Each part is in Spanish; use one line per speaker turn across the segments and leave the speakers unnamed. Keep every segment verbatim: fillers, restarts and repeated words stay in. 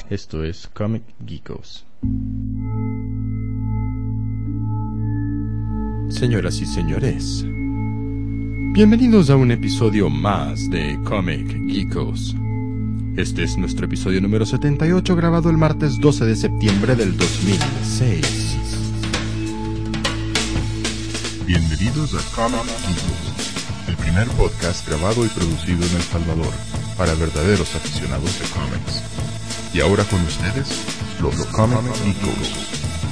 Esto es Comic Geekos. Señoras y señores, bienvenidos a un episodio más de Comic Geekos. Este es nuestro episodio número setenta y ocho, grabado el martes doce de septiembre del dos mil seis. Bienvenidos a Comic Geekos, el primer podcast grabado y producido en El Salvador para verdaderos aficionados de cómics. Y ahora con ustedes, los Comic Geekos.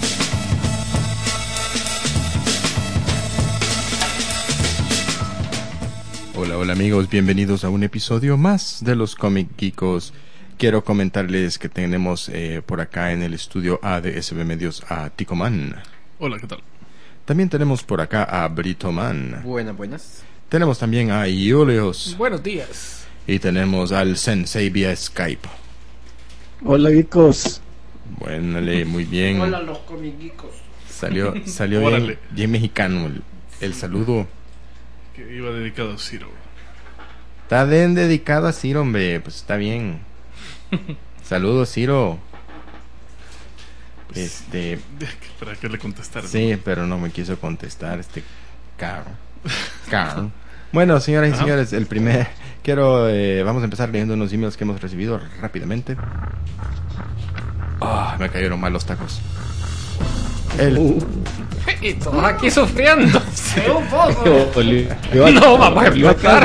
Hola, hola amigos, bienvenidos a un episodio más de los Comic Geekos. Quiero comentarles que tenemos eh, por acá en el estudio A de S B Medios a Ticoman.
Hola, ¿qué tal?
También tenemos por acá a Britoman.
Buenas, buenas.
Tenemos también a Iulius.
Buenos días.
Y tenemos al Sensei vía Skype.
Hola, geekos.
Bueno, muy bien.
Hola, los comiquicos.
Salió, salió bien, bien mexicano el, el saludo.
Que iba dedicado a Ciro.
Está bien dedicado a Ciro, hombre. Pues está bien. Saludos, Ciro.
Pues,
este.
Para que le contestara.
Sí, pero no me quiso contestar este caro. Caro. Bueno, señoras y Ajá. señores, el primer... Quiero... Eh, vamos a empezar leyendo unos emails que hemos recibido rápidamente. Ah, oh, me cayeron mal los tacos. El...
Uh. Y todos aquí sufriendo. Sí, un poco.
No,
no, vamos a explotar.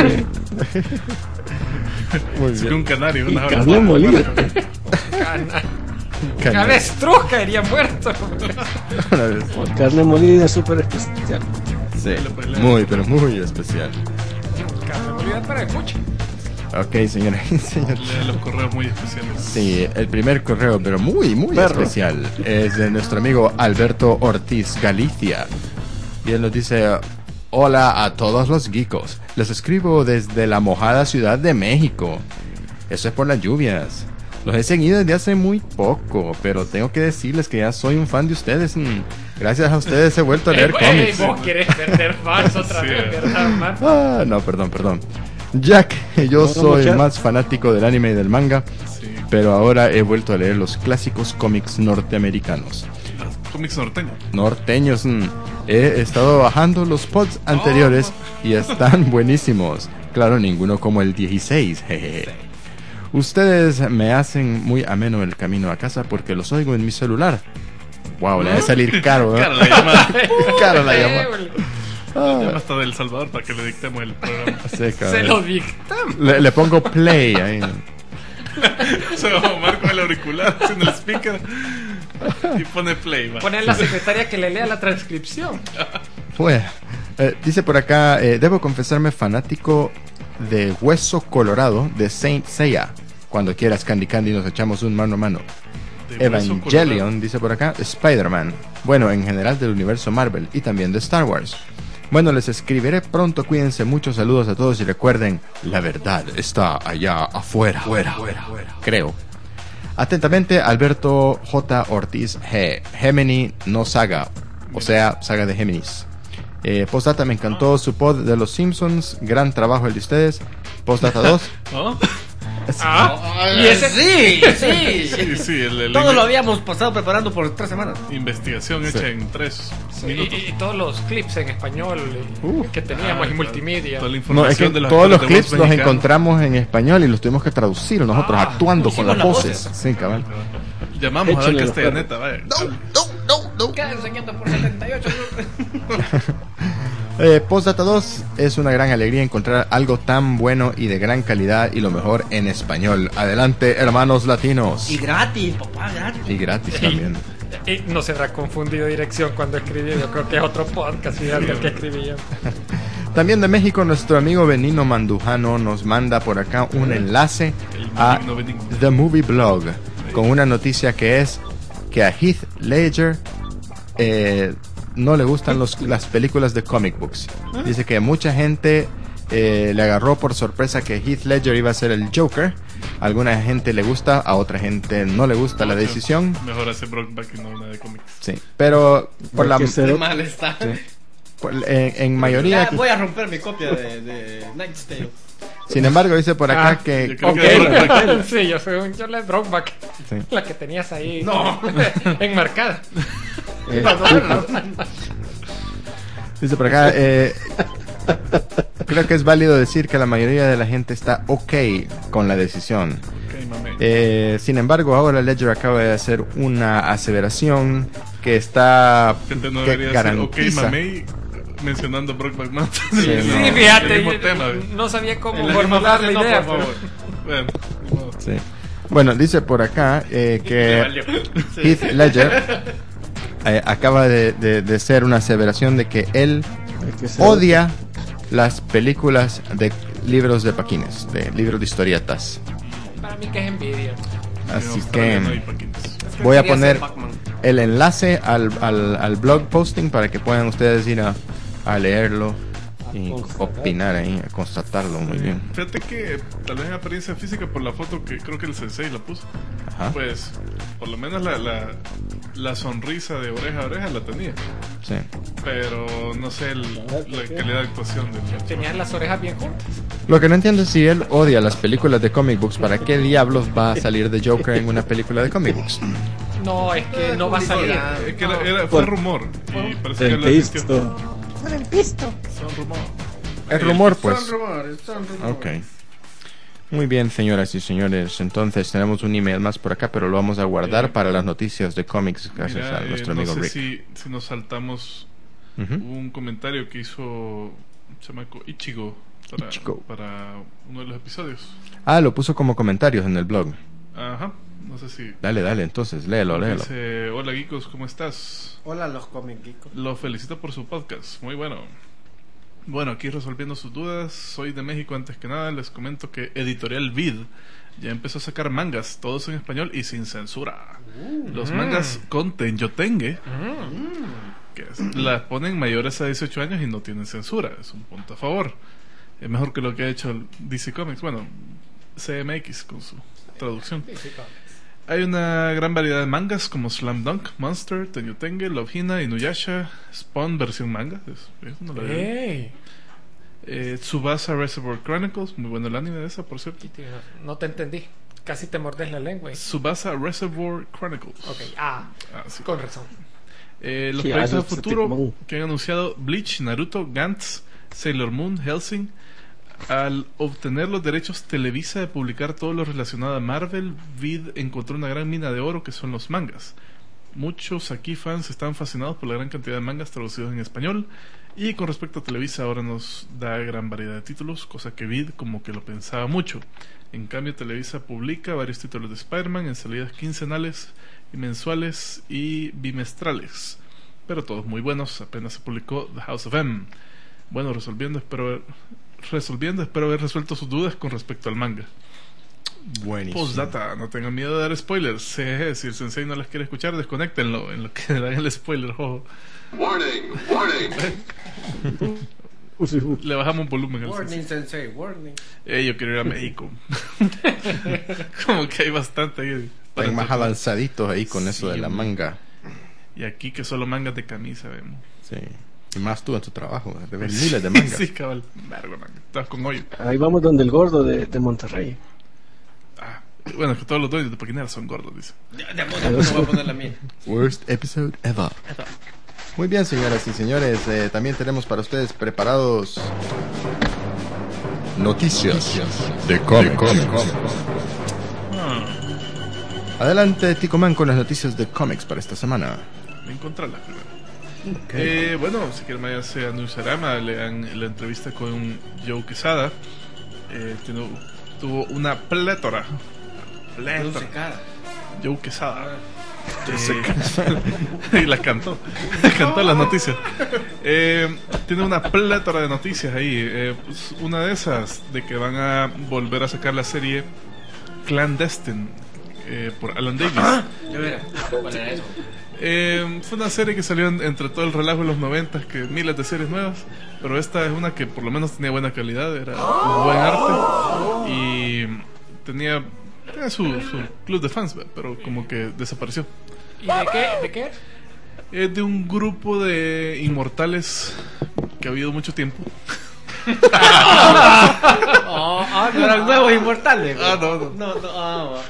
Muy bien. Un canario, una hora.
Carne molida.
Cana... Avestruz caería muerto.
Carne molida súper especial.
Sí, muy, pero muy especial.
Carne molida para el pucho.
Ok, señora y señores.
Los correos muy especiales.
Sí, el primer correo, pero muy, muy Perro. especial, es de nuestro amigo Alberto Ortiz Galicia. Y él nos dice: hola a todos los geekos. Les escribo desde la mojada Ciudad de México. Eso es por las lluvias. Los he seguido desde hace muy poco, pero tengo que decirles que ya soy un fan de ustedes. Gracias a ustedes he vuelto a leer
hey,
cómics.
Hey, vos querés perder fans otra sí, vez, ¿verdad, man?
Ah, no, perdón, perdón. Ya que yo no, soy no, más fanático del anime y del manga, sí. pero ahora he vuelto a leer los clásicos cómics norteamericanos.
¿Los cómics norteños?
Norteños. Mm. He estado bajando los pods anteriores oh. y están buenísimos. Claro, ninguno como el dieciséis. Jeje. Ustedes me hacen muy ameno el camino a casa porque los oigo en mi celular. Wow, le debe salir caro, ¿eh?
Caro la llamada.
Caro la llamada.
Ah. Llama hasta de El Salvador para que le dictemos el programa.
Sí,
se lo dictamos.
Le, le pongo play ahí.
Se va a Omar con el auricular haciendo el speaker y pone play. Va.
Pone a la secretaria que le lea la transcripción.
Bueno, eh, dice por acá, eh, debo confesarme fanático de Hueso Colorado de Saint Seiya. Cuando quieras, Candy Candy, nos echamos un mano a mano. Evangelion, dice por acá, Spider-Man. Bueno, en general del universo Marvel y también de Star Wars. Bueno, les escribiré pronto, cuídense mucho, saludos a todos y recuerden, la verdad está allá afuera, fuera, fuera, fuera. Creo. Atentamente, Alberto J. Ortiz G. Gemini no Saga, o sea, Saga de Géminis. Eh, postdata, me encantó su pod de los Simpsons, gran trabajo el de ustedes. Postdata dos.
¿Oh?
Ah, y ese sí, sí,
sí, sí el, el
todo inve- lo habíamos pasado preparando por tres semanas.
Investigación
sí.
hecha en tres
sí,
minutos.
Y, y todos los clips en español uh, que teníamos ah, en multimedia.
Toda la
no, es que
de los
todos los clips los encontramos en español y los tuvimos que traducir nosotros, ah, actuando con las voces. Sí, cabal.
Llamamos Échale a Dan Castellaneta, vaya.
No, no, no, no.
Quédense quietos por setenta y ocho.
Eh, Postdata dos, es una gran alegría encontrar algo tan bueno y de gran calidad y lo mejor en español. Adelante, hermanos latinos.
Y gratis, papá, gratis.
Y gratis también.
Y, y no se habrá confundido dirección cuando escribí. Yo creo que es otro podcast fíjate el que escribí yo.
También de México, nuestro amigo Benino Mandujano nos manda por acá un enlace a The Movie Blog con una noticia que es que a Heath Ledger eh, no le gustan los, las películas de comic books. Dice que mucha gente eh, le agarró por sorpresa que Heath Ledger iba a ser el Joker. A alguna gente le gusta, a otra gente no le gusta la decisión.
Mejor hacer Brokeback y no una de cómics.
Sí, pero por la
Qué mal está.
Sí. Por, en, en mayoría
ya, voy a romper mi copia de, de Knight's Tale.
Sin embargo, dice por acá
Ah,
que...
yo creo
Ok,
que es Brokeback.
sí, yo soy un yo la Brokeback.
Sí.
La que tenías ahí enmarcada.
Eh,
Dice por acá, eh, creo que es válido decir que la mayoría de la gente está ok con la decisión.
Ok, mame.
Eh, sin embargo, ahora Ledger acaba de hacer una aseveración que está
Gente no
que
debería decir ok,
garantiza.
mamey, mencionando Brokeback Mountain.
Sí,
El
no.
Sí,
mismo-
fíjate,
el mismo
yo-
tema, güey.
no sabía cómo
En la
formular la
misma frase,
idea.
no, por favor.
Bueno, ni modo.
Sí. Bueno, dice por acá eh,
Le
que
valió.
Heath Ledger eh, acaba de, de, de ser una aseveración de que él
hay que ser-
odia las películas de libros de paquines, de libros de historietas.
Para mí que es envidia.
En
Así
Australia no hay
que
paquines.
voy a
Quería
poner
ser Pac-Man.
el enlace al, al, al blog posting para que puedan ustedes ir a, a leerlo y opinar ahí, a constatarlo muy bien.
Fíjate que tal vez en apariencia física por la foto que creo que el sensei la puso,
Ajá.
pues por lo menos la, la, la sonrisa de oreja a oreja la tenía,
Sí.
pero no sé el- la calidad de actuación del
Tenías las orejas bien juntas.
Lo que no entiendo es si él odia las películas de comic books, ¿para qué diablos va a salir de Joker en una película de comic books?
No, es que no va a salir.
Es que era, era- fue
Por-
rumor y parece que
del
lo asistió.
pisto.
Son rumor.
Es rumor, pues.
Son rumores, son rumores.
Ok. Muy bien, señoras y señores. Entonces tenemos un email más por acá, pero lo vamos a guardar
Eh,
para las noticias de cómics gracias
Mira,
a
eh,
nuestro
no
amigo
sé
Rick.
si, si nos saltamos
Ujú.
un comentario que hizo chamaco Ichigo para,
Ichigo.
para uno de los episodios.
Ah, lo puso como comentarios en el blog.
Ajá, no sé si...
Dale, dale, entonces, léelo, léelo.
Dice, hola geekos, ¿cómo estás?
Hola, los cómic geekos.
Lo felicito por su podcast, muy bueno. Bueno, aquí resolviendo sus dudas, soy de México. Antes que nada les comento que Editorial Vid ya empezó a sacar mangas, todos en español y sin censura. Los mangas con Tenyotengue, que es- las ponen mayores a dieciocho años y no tienen censura, es un punto a favor. Es mejor que lo que ha hecho el D C Comics, bueno, C M X con su traducción. Hay una gran variedad de mangas como Slam Dunk, Monster, Tenyotengue, Love Hina, Inuyasha, Spawn versión manga. Es, es no la vi.
Ey.
Eh, Tsubasa Reservoir Chronicles, muy bueno el anime de esa, por cierto.
No te entendí. Casi te mordes la lengua.
Tsubasa Reservoir Chronicles.
Ok, ah,
Ah, sí.
con razón.
Eh, los
Sí,
proyectos
ah,
de
ese
futuro
Pokémon.
que han anunciado Bleach, Naruto, Gantz, Sailor Moon, Hellsing. Al obtener los derechos Televisa de publicar todo lo relacionado a Marvel, Vid encontró una gran mina de oro que son los mangas. Muchos aquí fans están fascinados por la gran cantidad de mangas traducidos en español. Y con respecto a Televisa, ahora nos da gran variedad de títulos, cosa que Vid como que lo pensaba mucho. En cambio, Televisa publica varios títulos de Spider-Man en salidas quincenales y mensuales y bimestrales, pero todos muy buenos. Apenas se publicó The House of M. Bueno, resolviendo, espero haber, resolviendo, espero haber resuelto sus dudas con respecto al manga.
Buenísimo.
Postdata, no tengan miedo de dar spoilers. Jeje, si el sensei no les quiere escuchar, desconéctenlo en lo que le dan el spoiler. Ojo.
Warning, warning.
Le bajamos un volumen al
Warning,
sensei.
sensei, warning.
Eh, yo quiero ir a México. Como que hay bastante ahí. para
Están más
tocar.
avanzaditos ahí con eso
Sí,
de la
hombre.
manga.
Y aquí que solo mangas de camisa vemos.
Sí. Y más tú en tu trabajo, de ver miles de mangas.
Sí, cabal. Verga, manga. Estás con hoyo.
Ahí vamos donde el gordo de, de Monterrey.
Ah, bueno, es que todos los dueños de Paquinera son gordos, dice.
Ya, de puta, no voy a poner la mía.
Worst episode ever. Muy bien, señoras y señores, eh, también tenemos para ustedes preparados noticias de cómics. Adelante, Ticoman, con las noticias de cómics para esta semana.
Encontrarlas primero. Eh, bueno, si quieren mañana se anunciará, me lean la entrevista con Joe Quesada. Eh, tiene- tuvo una plétora.
Luce
Plétora.
cara.
Joe Quesada. Eh, y la cantó. Cantó las noticias. Eh, tiene una plétora de noticias ahí. Eh, pues, una de esas, de que van a volver a sacar la serie Clandestine eh, por Alan Davis.
De veras. ¿Cuál era eso?
Eh, fue una serie que salió en- entre todo el relajo de los noventas, que miles de series nuevas, pero esta es una que por lo menos tenía buena calidad, era un buen arte y tenía, tenía su, su club de fans, ¿verdad? Pero como que desapareció.
¿Y de qué? ¿De qué?
Es de un grupo de inmortales que ha habido mucho tiempo
Oh, ah, no eran nuevos inmortales.
Ah, no, no.
No, no, ah, va.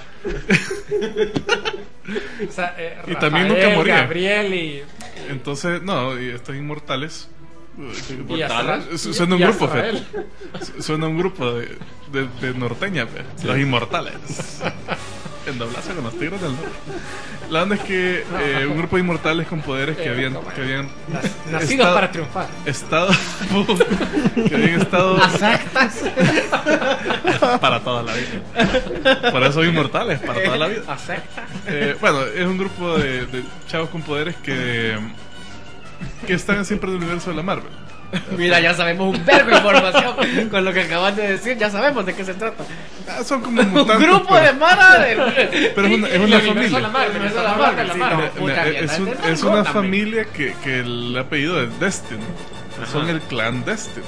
O sea, eh,
Y también
Rafael,
nunca moría.
Gabriel y,
Entonces, no, y estos inmortales.
y Azrael.
Su- Suena un
Y
grupo,
Azrael.
Fe. Su- Suena un grupo de, de, de norteña, Fe. Los inmortales. En doblaje con los tigres del norte. La onda es que eh, un grupo de inmortales con poderes que
Eh,
habían,
¿cómo
que habían
Nac- Nacidos
estado-
para triunfar.
estado que habían estado
Exactas.
para toda la vida. Por eso son inmortales, para toda la vida.
Acepta.
Eh, bueno, es un grupo de, de chavos con poderes que que están siempre en el universo de la Marvel.
Mira, ya sabemos un verbo de información con lo que acabas de decir. Ya sabemos de qué se trata.
Ah, son como
Un
mutantes.
grupo
pero,
de mara de...
pero es una, es
El
una
universo de
familia.
la Marvel,
El universo
el
de la
universo de
Marvel,
la
sí,
Marvel.
no. Puta
Eh,
mierda,
es, un-
es de
es una
Gotham,
familia que, que el apellido es Destin. Son el clan Destin.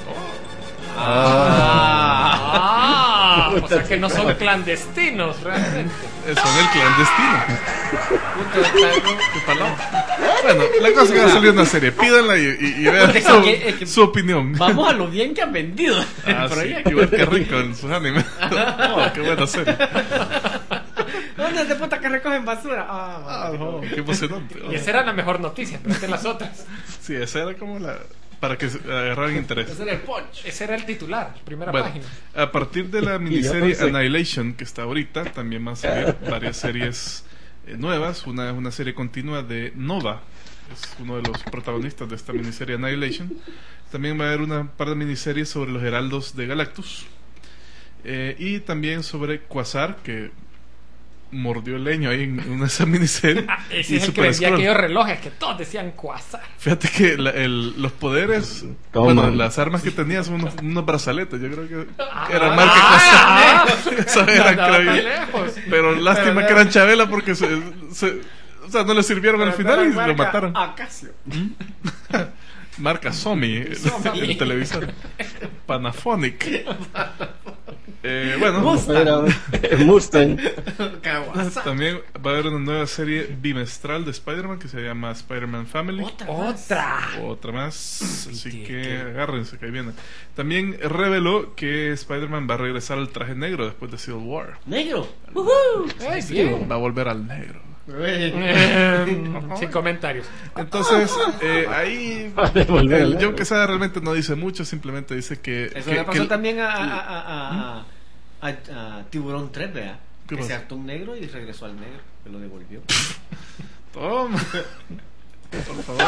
Ah.
Ah, o sea que no son clandestinos realmente.
Eh, Son el clan Destino. Qué palabra. Bueno, la cosa es que va a salir una serie. Pídanla y, y, y vean
Porque es
su,
que- es que-
su opinión.
Vamos a lo bien que han vendido el
Ah, sí,
proyecto.
igual que rico en sus animes. Oh, qué buena serie.
¿Dónde de puta que recogen basura? Ah,
Ah, no, qué emocionante.
Y esa era la mejor noticia, pero esta es las otras.
Sí, esa era como la. Para que se- agarraran interés.
ese era el punch.
Ese era el titular, primera
Bueno,
página.
a partir de la
yo
miniserie
pensé-
Annihilation, que está ahorita, también van a salir varias series eh, nuevas. Una es una serie continua de Nova, es uno de los protagonistas de esta miniserie Annihilation. También va a haber una par de miniseries sobre los heraldos de Galactus. Eh, y también sobre Quasar, que mordió el leño ahí en una de esas miniseries.
Ese
Y
es el que
Super
vendía
Skrull.
aquellos relojes que todos decían Quasar.
Fíjate que la- el- los poderes,
Toma.
bueno, las armas que tenía son unos, unos brazaletes. Yo creo que
Ah,
eran marca
ah,
Quasar. Eso eran,
no andaba
creo
tan
yo.
lejos.
Pero lástima
Pero
que eran Chabela porque se, se- o sea, no le sirvieron al final y lo mataron.
Acacio.
Marca Somi, el,
Somi.
el televisor. Panaphonic. Eh, bueno,
Mustang.
Era el Mustang.
Kawasaki.
también va a haber una nueva serie bimestral de Spider-Man que se llama Spider-Man Family.
Otra.
Otra.
Otra más, así
¿Qué-
que
qué?
agárrense que ahí viene. También reveló que Spider-Man va a regresar al traje negro después de Civil War.
Negro.
Ay, bien.
Va a volver al negro.
Eh, sin comentarios.
Entonces, eh, ahí
Va a devolver
el
el
John Quesada realmente no dice mucho, simplemente dice que...
Eso
que-
le pasó
que-
también a, a, a, a, a, a- a Tiburón tres, vea.
¿Qué
Que se
pasó?
hartó un negro y regresó al negro. Que lo devolvió.
Toma. Por favor.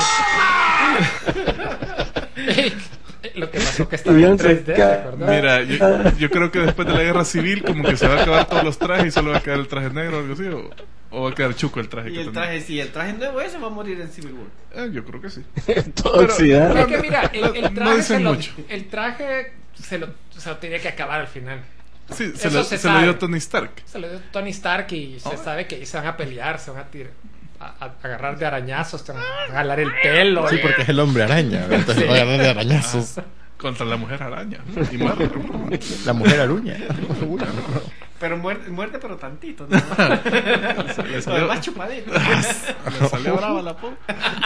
Lo que pasó que estaba
Y
en
un
tres D, ¿te
resca-
acordás?
Mira, yo, yo creo que después de la guerra civil como que se va a acabar todos los trajes y solo va a quedar el traje negro o algo así. O, o va a quedar chuco el traje
Y
que
el
tenía.
traje, sí, el traje nuevo ese va a morir en Civil War.
Eh, yo creo que sí.
Todo
Pero-
oxidado.
Es que mira, el, el
No
traje,
dicen
se lo,
mucho.
el traje se lo, o sea, tenía que acabar al final.
Sí, se,
Eso
le,
se
se le
sabe.
dio Tony Stark.
Se lo dio Tony Stark y se
Ah.
sabe que ahí se van a pelear, se van a tirar, a, a- agarrar de arañazos, se van a jalar el pelo.
Sí, porque es el hombre araña, ¿verdad? entonces
Sí.
va a agarrar de arañazos.
Contra la mujer araña. Y muere.
La mujer aruña.
Pero muerte, muerte pero tantito. ¿no?
Le
Lo
salió,
demás chupadito.
le salió brava la po.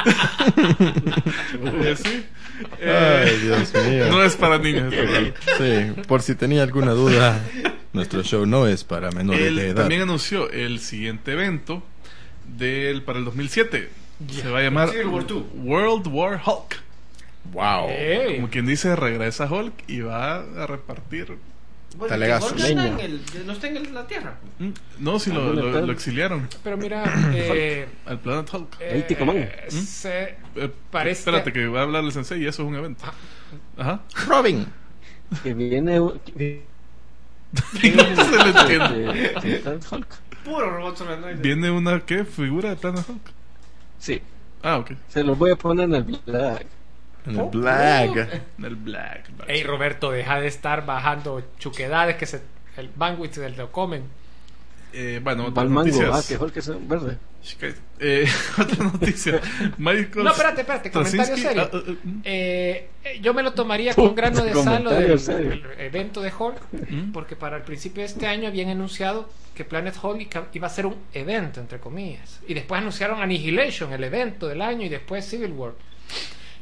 Eh, sí. Eh,
Ay, Dios mío.
no es para niños. este programa.
Sí, por si tenía alguna duda, nuestro show no es para menores
Él
de edad.
también anunció el siguiente evento del para el dos mil siete. Se va a llamar
Civil War dos.
World War Hulk.
Wow.
Ey.
Como quien dice, regresa Hulk y va a repartir.
Bueno,
Talegazos.
que Hulk anda en
Leña.
el- no está en el- la Tierra.
Mm, No, si lo, lo- lo exiliaron
Pero mira, eh,
al Planet Hulk.
eh,
Ahí te coman.
se
Eh,
parece
espérate, que va a hablar el sensei y eso es un evento. Ajá.
Robin.
Que viene. que
No se le entiende.
viene de- de Planet Hulk.
Puro robot solenoide.
¿Viene una qué? ¿Figura de Planet Hulk?
Sí.
Ah, ok.
Se los voy a poner en el Black.
En el Black.
En el Black. Black.
Ey, Roberto, deja de estar bajando chuquedades que se el bandwidth del lo comen.
Eh, bueno,
Va
otras
al mango. Ah,
noticias.
que Hulk es verde.
Eh, otra noticia. Michael
No, espérate, espérate, comentario
Straczynski-
serio.
ah, ah, ah, mm.
Eh, eh, yo me lo tomaría con un grano de sal lo
Comentario
del,
serio.
del evento de Hulk,
¿Mm?
porque para el principio de este año habían anunciado que Planet Hulk ica- iba a ser un evento, entre comillas. Y después anunciaron Annihilation, el evento del año, y después Civil War.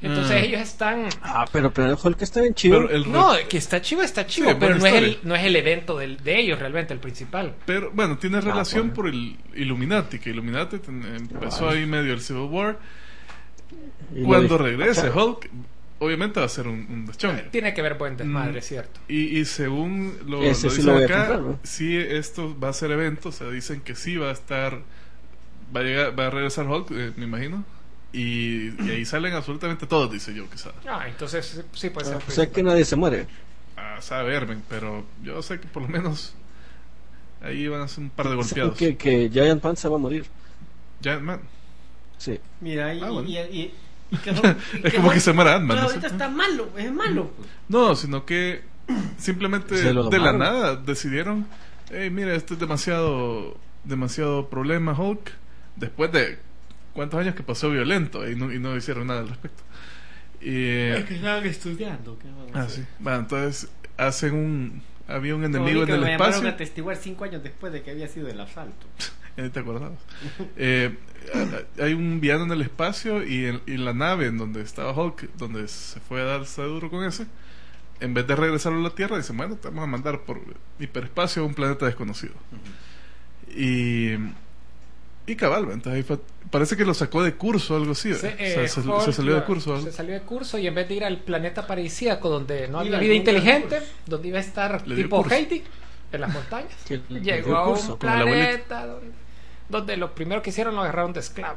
Entonces
Mm.
ellos están...
Ah, pero pero Hulk está bien chido.
Pero el
No, que está chivo, está chivo,
Sí,
pero
buena
no es, el,
historia.
no es el evento del, de ellos realmente, el principal.
Pero bueno, tiene relación
bueno.
por el Illuminati, que Illuminati ten- empezó ahí medio el Civil War.
Y lo
Cuando
dije,
regrese
"Achá".
Hulk, obviamente va a ser un, un deschongue.
Tiene que ver buen desmadre,
Mm.
¿cierto?
Y, y según lo,
Ese
lo
sí
dicen
lo voy a
acá,
comprar, ¿no?
sí esto va a ser evento, o sea, dicen que sí va a estar, va a llegar, va a regresar Hulk, eh, me imagino. Y, y ahí salen absolutamente todos, dice yo, quizás.
Ah, entonces sí- sí puede ser.
O sea que nadie se muere.
A saber, men, pero yo sé que por lo menos ahí van a ser un par de golpeados.
Que, que Giant Man se va a morir.
Ya, man,
Sí.
Mira, y,
Ah, bueno.
y, y- y que Hulk- y
es
que
como que
Hulk-
se muera Ant-Man.
pero
¿no?
ahorita está malo, es malo. pues.
No, sino que simplemente
Se lo
de la
domaron.
nada decidieron, hey, mira, esto es demasiado, demasiado problema, Hulk. Después de cuántos años que pasó violento y no, y no hicieron nada al respecto. Y,
Es que estaban estudiando. ¿qué vamos a
ah,
hacer?
sí. Bueno, entonces hacen un, había un
Como
enemigo
vi que
en el
me llamaron
espacio.
a testiguar cinco años después de que había sido el asalto.
Ya te acordabas. Eh, hay un villano en el espacio y en, y la nave en donde estaba Hulk, donde se fue a darse duro con ese, en vez de regresarlo a la Tierra, dicen, bueno, te vamos a mandar por hiperespacio a un planeta desconocido. Y, y cabal, entonces ahí fue- parece que lo sacó de curso o algo así.
Se,
¿eh?
eh,
O sea, se,
Hulk
se salió de
lo-
curso.
Se salió de curso y en vez de ir al planeta paradisíaco donde no
Iba
había
al
vida
mundo del
inteligente, donde iba a estar
Le dio
tipo
curso.
Haiti, en las montañas,
Sí, le
llegó
dio
a
curso,
un
como el abuelito.
planeta donde, donde lo primero que hicieron lo agarraron de esclavo.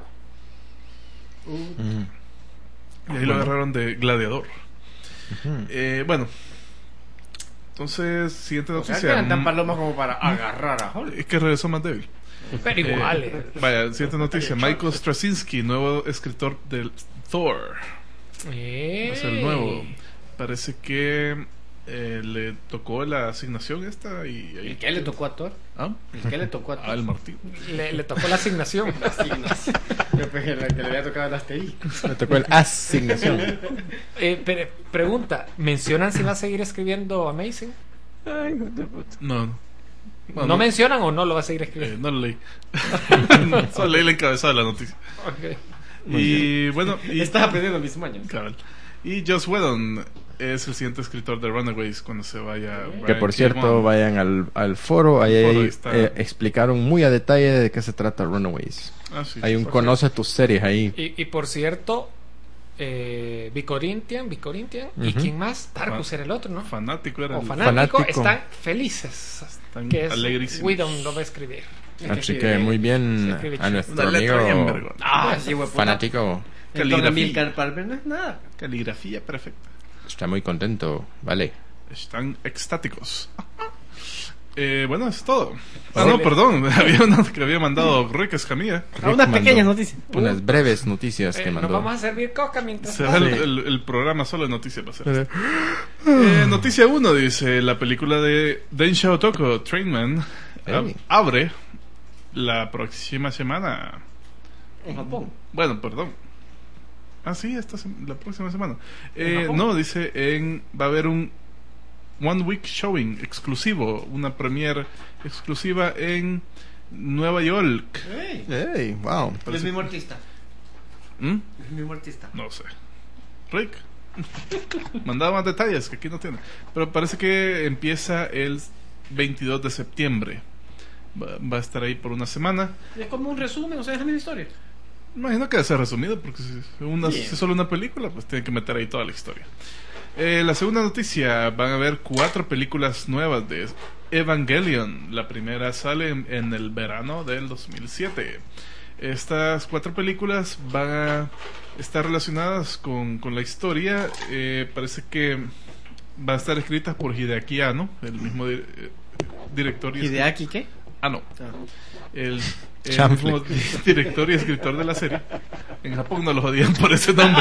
Mm.
Y ahí lo agarraron de gladiador.
Ujú.
Eh, bueno, entonces, siguiente
O sea, que
noticia.
eran tan
Mm,
palomas como para agarrar a Hulk.
es que regresó más débil.
Pero igual,
Eh,
eh.
vaya, siguiente noticia. Michael Straczynski, nuevo escritor del Thor.
Eh.
Es el nuevo. Parece que eh, le tocó la asignación esta y ahí.
¿El qué le tocó a Thor?
¿Ah?
¿El qué le tocó a Thor?
Ah, el martillo.
Le, le tocó la asignación.
Sí, no sé. Yo pensé la que le había tocado el asterisco.
Me tocó el asignación.
Eh, pero, pregunta, ¿mencionan si va a seguir escribiendo Amazing?
Ay, hijo de puta.
No, no.
¿No,
Bueno,
mencionan o no lo va a seguir
eh,
escribiendo?
no lo leí. Solo leí la encabezada de la noticia.
Ok.
Y bueno, y,
Estás aprendiendo mis mañas.
cabal. Y Joss Whedon es el siguiente escritor de Runaways cuando se vaya.
Que
Brian
por
K.
cierto,
Vaughan.
vayan al, al foro. Ahí,
El foro,
ahí,
ahí está.
eh, explicaron muy a detalle de qué se trata Runaways.
Ah, sí,
Hay
sí,
un
por
conoce tus series ahí.
Y, y por cierto, eh, Bicorintian, Bicorintian, ¿y
Ujú.
quién más? Tarkus
Fan-
era el otro, ¿no?
Fanático era
O
el-
fanático,
fanático.
están felices.
Están
Que es
alegrísimos.
Whedon lo va a escribir.
Así que muy
Se
bien
escribe
a
chido.
nuestro
Una letra bien
amigo
vergona.
Ah, sí, güey.
fanático.
Caligrafía.
Milcar Palmer no es nada.
Caligrafía perfecta.
Está muy contento. Vale.
Están extáticos. Eh, bueno, es todo. Ah,
Sí.
no, perdón. Había una que había mandado Rick Escamilla.
A unas
mandó
pequeñas noticias.
Unas breves noticias
Eh,
que
nos
mandó.
vamos a servir coca mientras
Se va el,
tanto.
el- el programa solo de noticias. Va a ser. Eh, noticia uno dice: la película de Densha Otoko, Trainman, ab-
Hey.
abre la próxima semana.
En Japón.
Bueno, perdón. Ah, sí, esta sem- la próxima semana.
¿En
Eh,
Japón?
no, dice, en, va a haber un One Week Showing exclusivo, una premiere exclusiva en Nueva York.
Hey.
Hey, wow.
El mismo artista.
¿Mm?
El mismo artista.
No sé. Rick, mandaba más detalles que aquí no tiene. Pero parece que empieza el veintidós de septiembre. Va, va a estar ahí por una semana.
Es como un resumen, o sea, es la misma historia.
Imagino que debe ser resumido porque si, una, si
Bien.
es solo una película, pues tienen que meter ahí toda la historia. Eh, la segunda noticia, van a haber cuatro películas nuevas de Evangelion. La primera sale en, en el verano del dos mil siete. Estas cuatro películas van a estar relacionadas con, con la historia. Eh, parece que van a estar escritas por Hideaki Anno, el mismo di- eh, director y
¿Hideaki qué?
Ah, no. El, el
Chanfle.
mismo di- director y escritor de la serie. En Japón no los odian por ese nombre.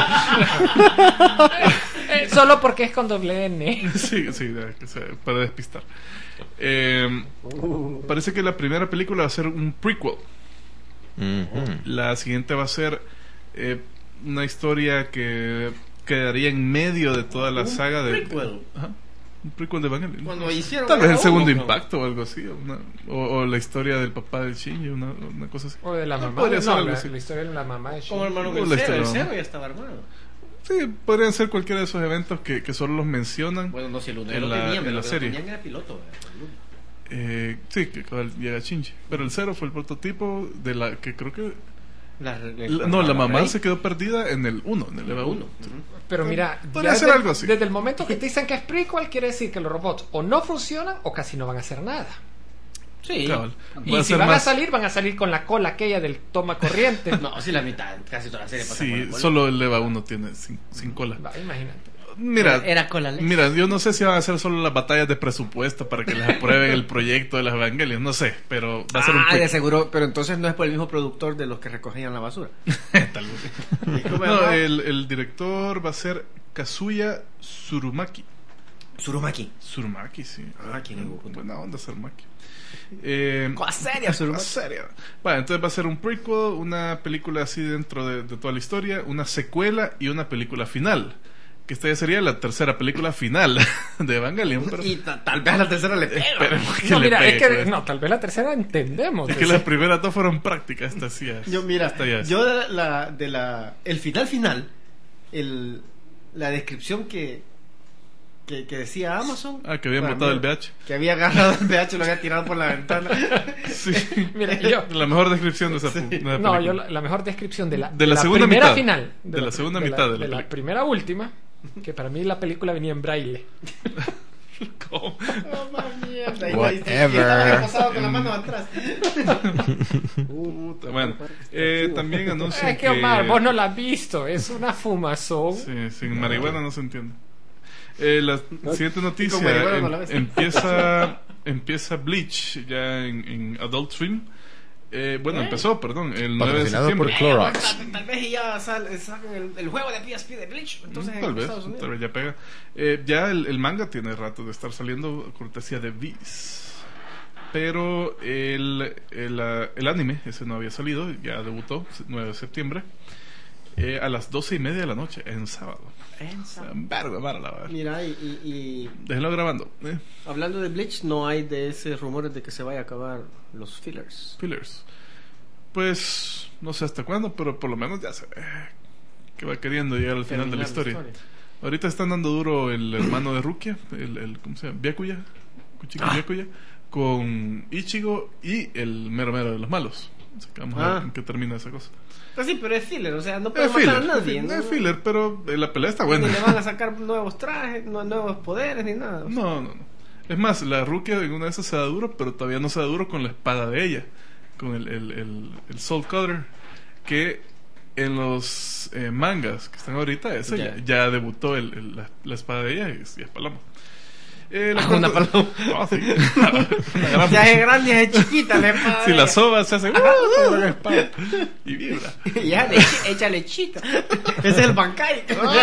Eh, solo porque es con doble N.
Sí, sí, de- que se- para despistar. Eh, parece que la primera película va a ser un prequel.
Ujú.
La siguiente va a ser eh, una historia que quedaría en medio de toda la
Un
saga de.
prequel.
Ajá. Un prequel de Evangelion.
Cuando hicieron.
Tal vez el
cada
segundo
uno,
impacto o algo así. o una- o, o la historia del papá de Shinji, una, una cosa así.
O de la
Ah,
mamá.
podría
No,
ser algo
la,
así.
la historia de la mamá de
Como
Shin.
hermano
O
del
la
cero. El
historia.
cero ya estaba armado.
Sí, podrían ser cualquiera de esos eventos que, que solo los mencionan.
Bueno, no, si el uno
En
lo
la-
tenían,
en
pero
la
lo que
serie.
tenían era piloto. ¿verdad? El uno.
Eh, sí, que cabal llega Shinji. Pero el cero fue el prototipo de la que creo que...
La-
la- no, la mamá
Rey.
se quedó perdida en el uno, en el EVA uno.
Pero mira,
Podría
ya
ser
desde,
algo así.
desde el momento que te dicen que es prequel, quiere decir que los robots o no funcionan o casi no van a hacer nada.
Sí.
Cabal.
Y
Va a
si
ser
van a
más-
salir, van a salir con la cola aquella del toma corriente.
No, sí, la mitad, casi toda la serie pasa por
Sí,
la cola.
solo el EVA uno tiene sin, sin cola.
Va, imagínate.
Mira,
Era- era cola leche.
mira, yo no sé si van a ser solo las batallas de presupuesto para que les aprueben el proyecto de las Evangelion, no sé, pero va a ser un
Ah, de
prequel.
seguro, pero entonces no es por el mismo productor de los que recogían la basura.
Tal vez.
¿Cómo se
No,
llama?
el, el director va a ser Kazuya Tsurumaki.
Surumaki.
Tsurumaki, sí.
Ah, quién es Goku.
Buena onda Tsurumaki. Eh,
Cosa seria, Surumaki.
cosa seria. Bueno, entonces va a ser un prequel, una película así dentro de, de toda la historia, una secuela y una película final. Que esta ya sería la tercera película final de Evangelion. Pero
Y ta- tal vez a la tercera le pega.
esperemos que
No,
le
mira,
pegue,
es que
pues.
no, tal vez la tercera entendemos.
Es
de
que
eso.
las primeras dos fueron prácticas, esta sí es.
Yo, mira,
Esta ya es.
yo de la, de la. El final final, el, la descripción que, que, que decía Amazon.
Ah, que habían
para
botado
mí,
el V H.
Que había agarrado el V H y lo había tirado por la ventana.
Sí.
Mira, y yo,
La mejor descripción de esa, pu- de esa
no,
película.
yo la, la mejor descripción de la,
De la
la
segunda
primera
mitad.
final,
De la segunda
de
mitad de la
de la
película.
primera última, que para mí la película venía en braille.
¿Cómo?
No, más mierda. Y
Whatever.
y estaba pasado con la mano atrás.
Puta, bueno, eh, también anuncian
Es que Omar, vos no la has visto, es una fumazón.
Sí, sin marihuana no se entiende. Eh, la siguiente noticia,
Con marihuana no
em-
la ves.
empieza empieza Bleach ya en, en Adult Swim. Eh, bueno, empezó, perdón, el nueve de
Patrocinado por
septiembre.
Clorox.
Tal, tal vez ya sale, sacan el, el juego de P S P de Bleach. Entonces,
Mm, tal
en
vez,
Estados Unidos.
tal vez ya pega. Eh, ya el, el manga tiene rato de estar saliendo cortesía de Viz. Pero el, el, ah, el anime, ese no había salido, ya debutó, nueve de septiembre, eh, a las doce y media de la noche, en sábado.
En
O sea,
Sa-
un vergo de vara, la verdad.
Mira, y, y, y
Déjenlo grabando. Eh,
hablando de Bleach, no hay de esos rumores de que se vaya a acabar los fillers.
Pillars. Pues no sé hasta cuándo, pero por lo menos ya se ve que va queriendo llegar al final de la
Terminar
historia. Ahorita están dando duro el hermano de Rukia, el, el ¿cómo se llama? Byakuya, Kuchiki
Ah.
Byakuya, con Ichigo y el mero mero de los malos. Así que vamos a
Ah.
ver en qué termina esa cosa.
Pues sí, pero es filler, o sea, no puede
Es
matar
filler,
a nadie.
es
¿no?
filler, pero eh, la pelea está buena.
Ni le van a sacar nuevos trajes, no- nuevos poderes, ni nada. O sea,
No, no, no. Es más, la Rukia en una de esas se da duro, pero todavía no se da duro con la espada de ella, con el, el, el, el Soul Cutter, que en los eh, mangas que están ahorita, esa ya,
Ya.
ya debutó el, el- la, la espada de ella y es, y es paloma. Eh, la
Ah, una
cuarta-
paloma.
Ah, sí. La gran-
ya es grande, ya es chiquita la espada.
si
de
la
ella.
soba se hace ¡uh! con la espada y vibra.
Ya, le echa lechita. Ese es el Bankai.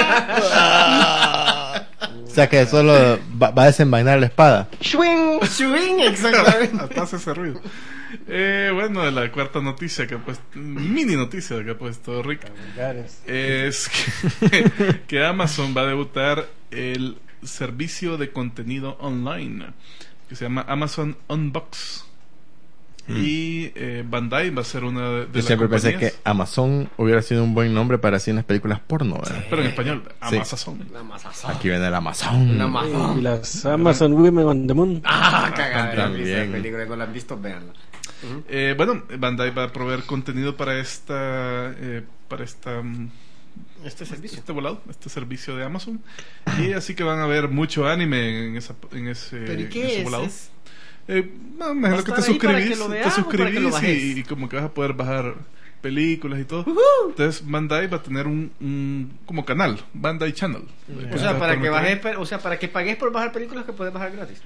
O sea que solo va, va a desenvainar la espada.
Swing, swing, exactamente.
Hasta hace ese ruido. Eh, bueno, la cuarta noticia que ha puesto, mini noticia que ha puesto Rick, es que, que Amazon va a debutar el servicio de contenido online que se llama Amazon Unbox. Y eh, Bandai va a ser una de, de
Yo
las
siempre pensé
compañías,
que Amazon hubiera sido un buen nombre para hacer unas películas porno, ¿verdad?
pero en español,
Sí.
Amazon.
La masazón.
Aquí viene el Amazon.
La masazón.
Y las Amazon Women on the Moon.
Ah, cagada.
También.
Esa película, no la han visto, véanla.
Eh, bueno, Bandai va a proveer contenido para esta eh, para esta mm,
Este servicio.
este volado, este servicio de Amazon, y así que van a ver mucho anime en esa en ese,
¿Pero y
en
qué
ese
es?
volado.
Es-
Eh, no, me
¿Va a
imagino que te
estar ahí para
suscribís,
que lo
te
veamos o para que lo
suscribís
bajes?
y, y como que vas a poder bajar películas y todo. Entonces Bandai va a tener un, un como canal, Bandai Channel.
O sea, para que bajes, pe- o sea, para que pagues por bajar películas que puedes bajar gratis.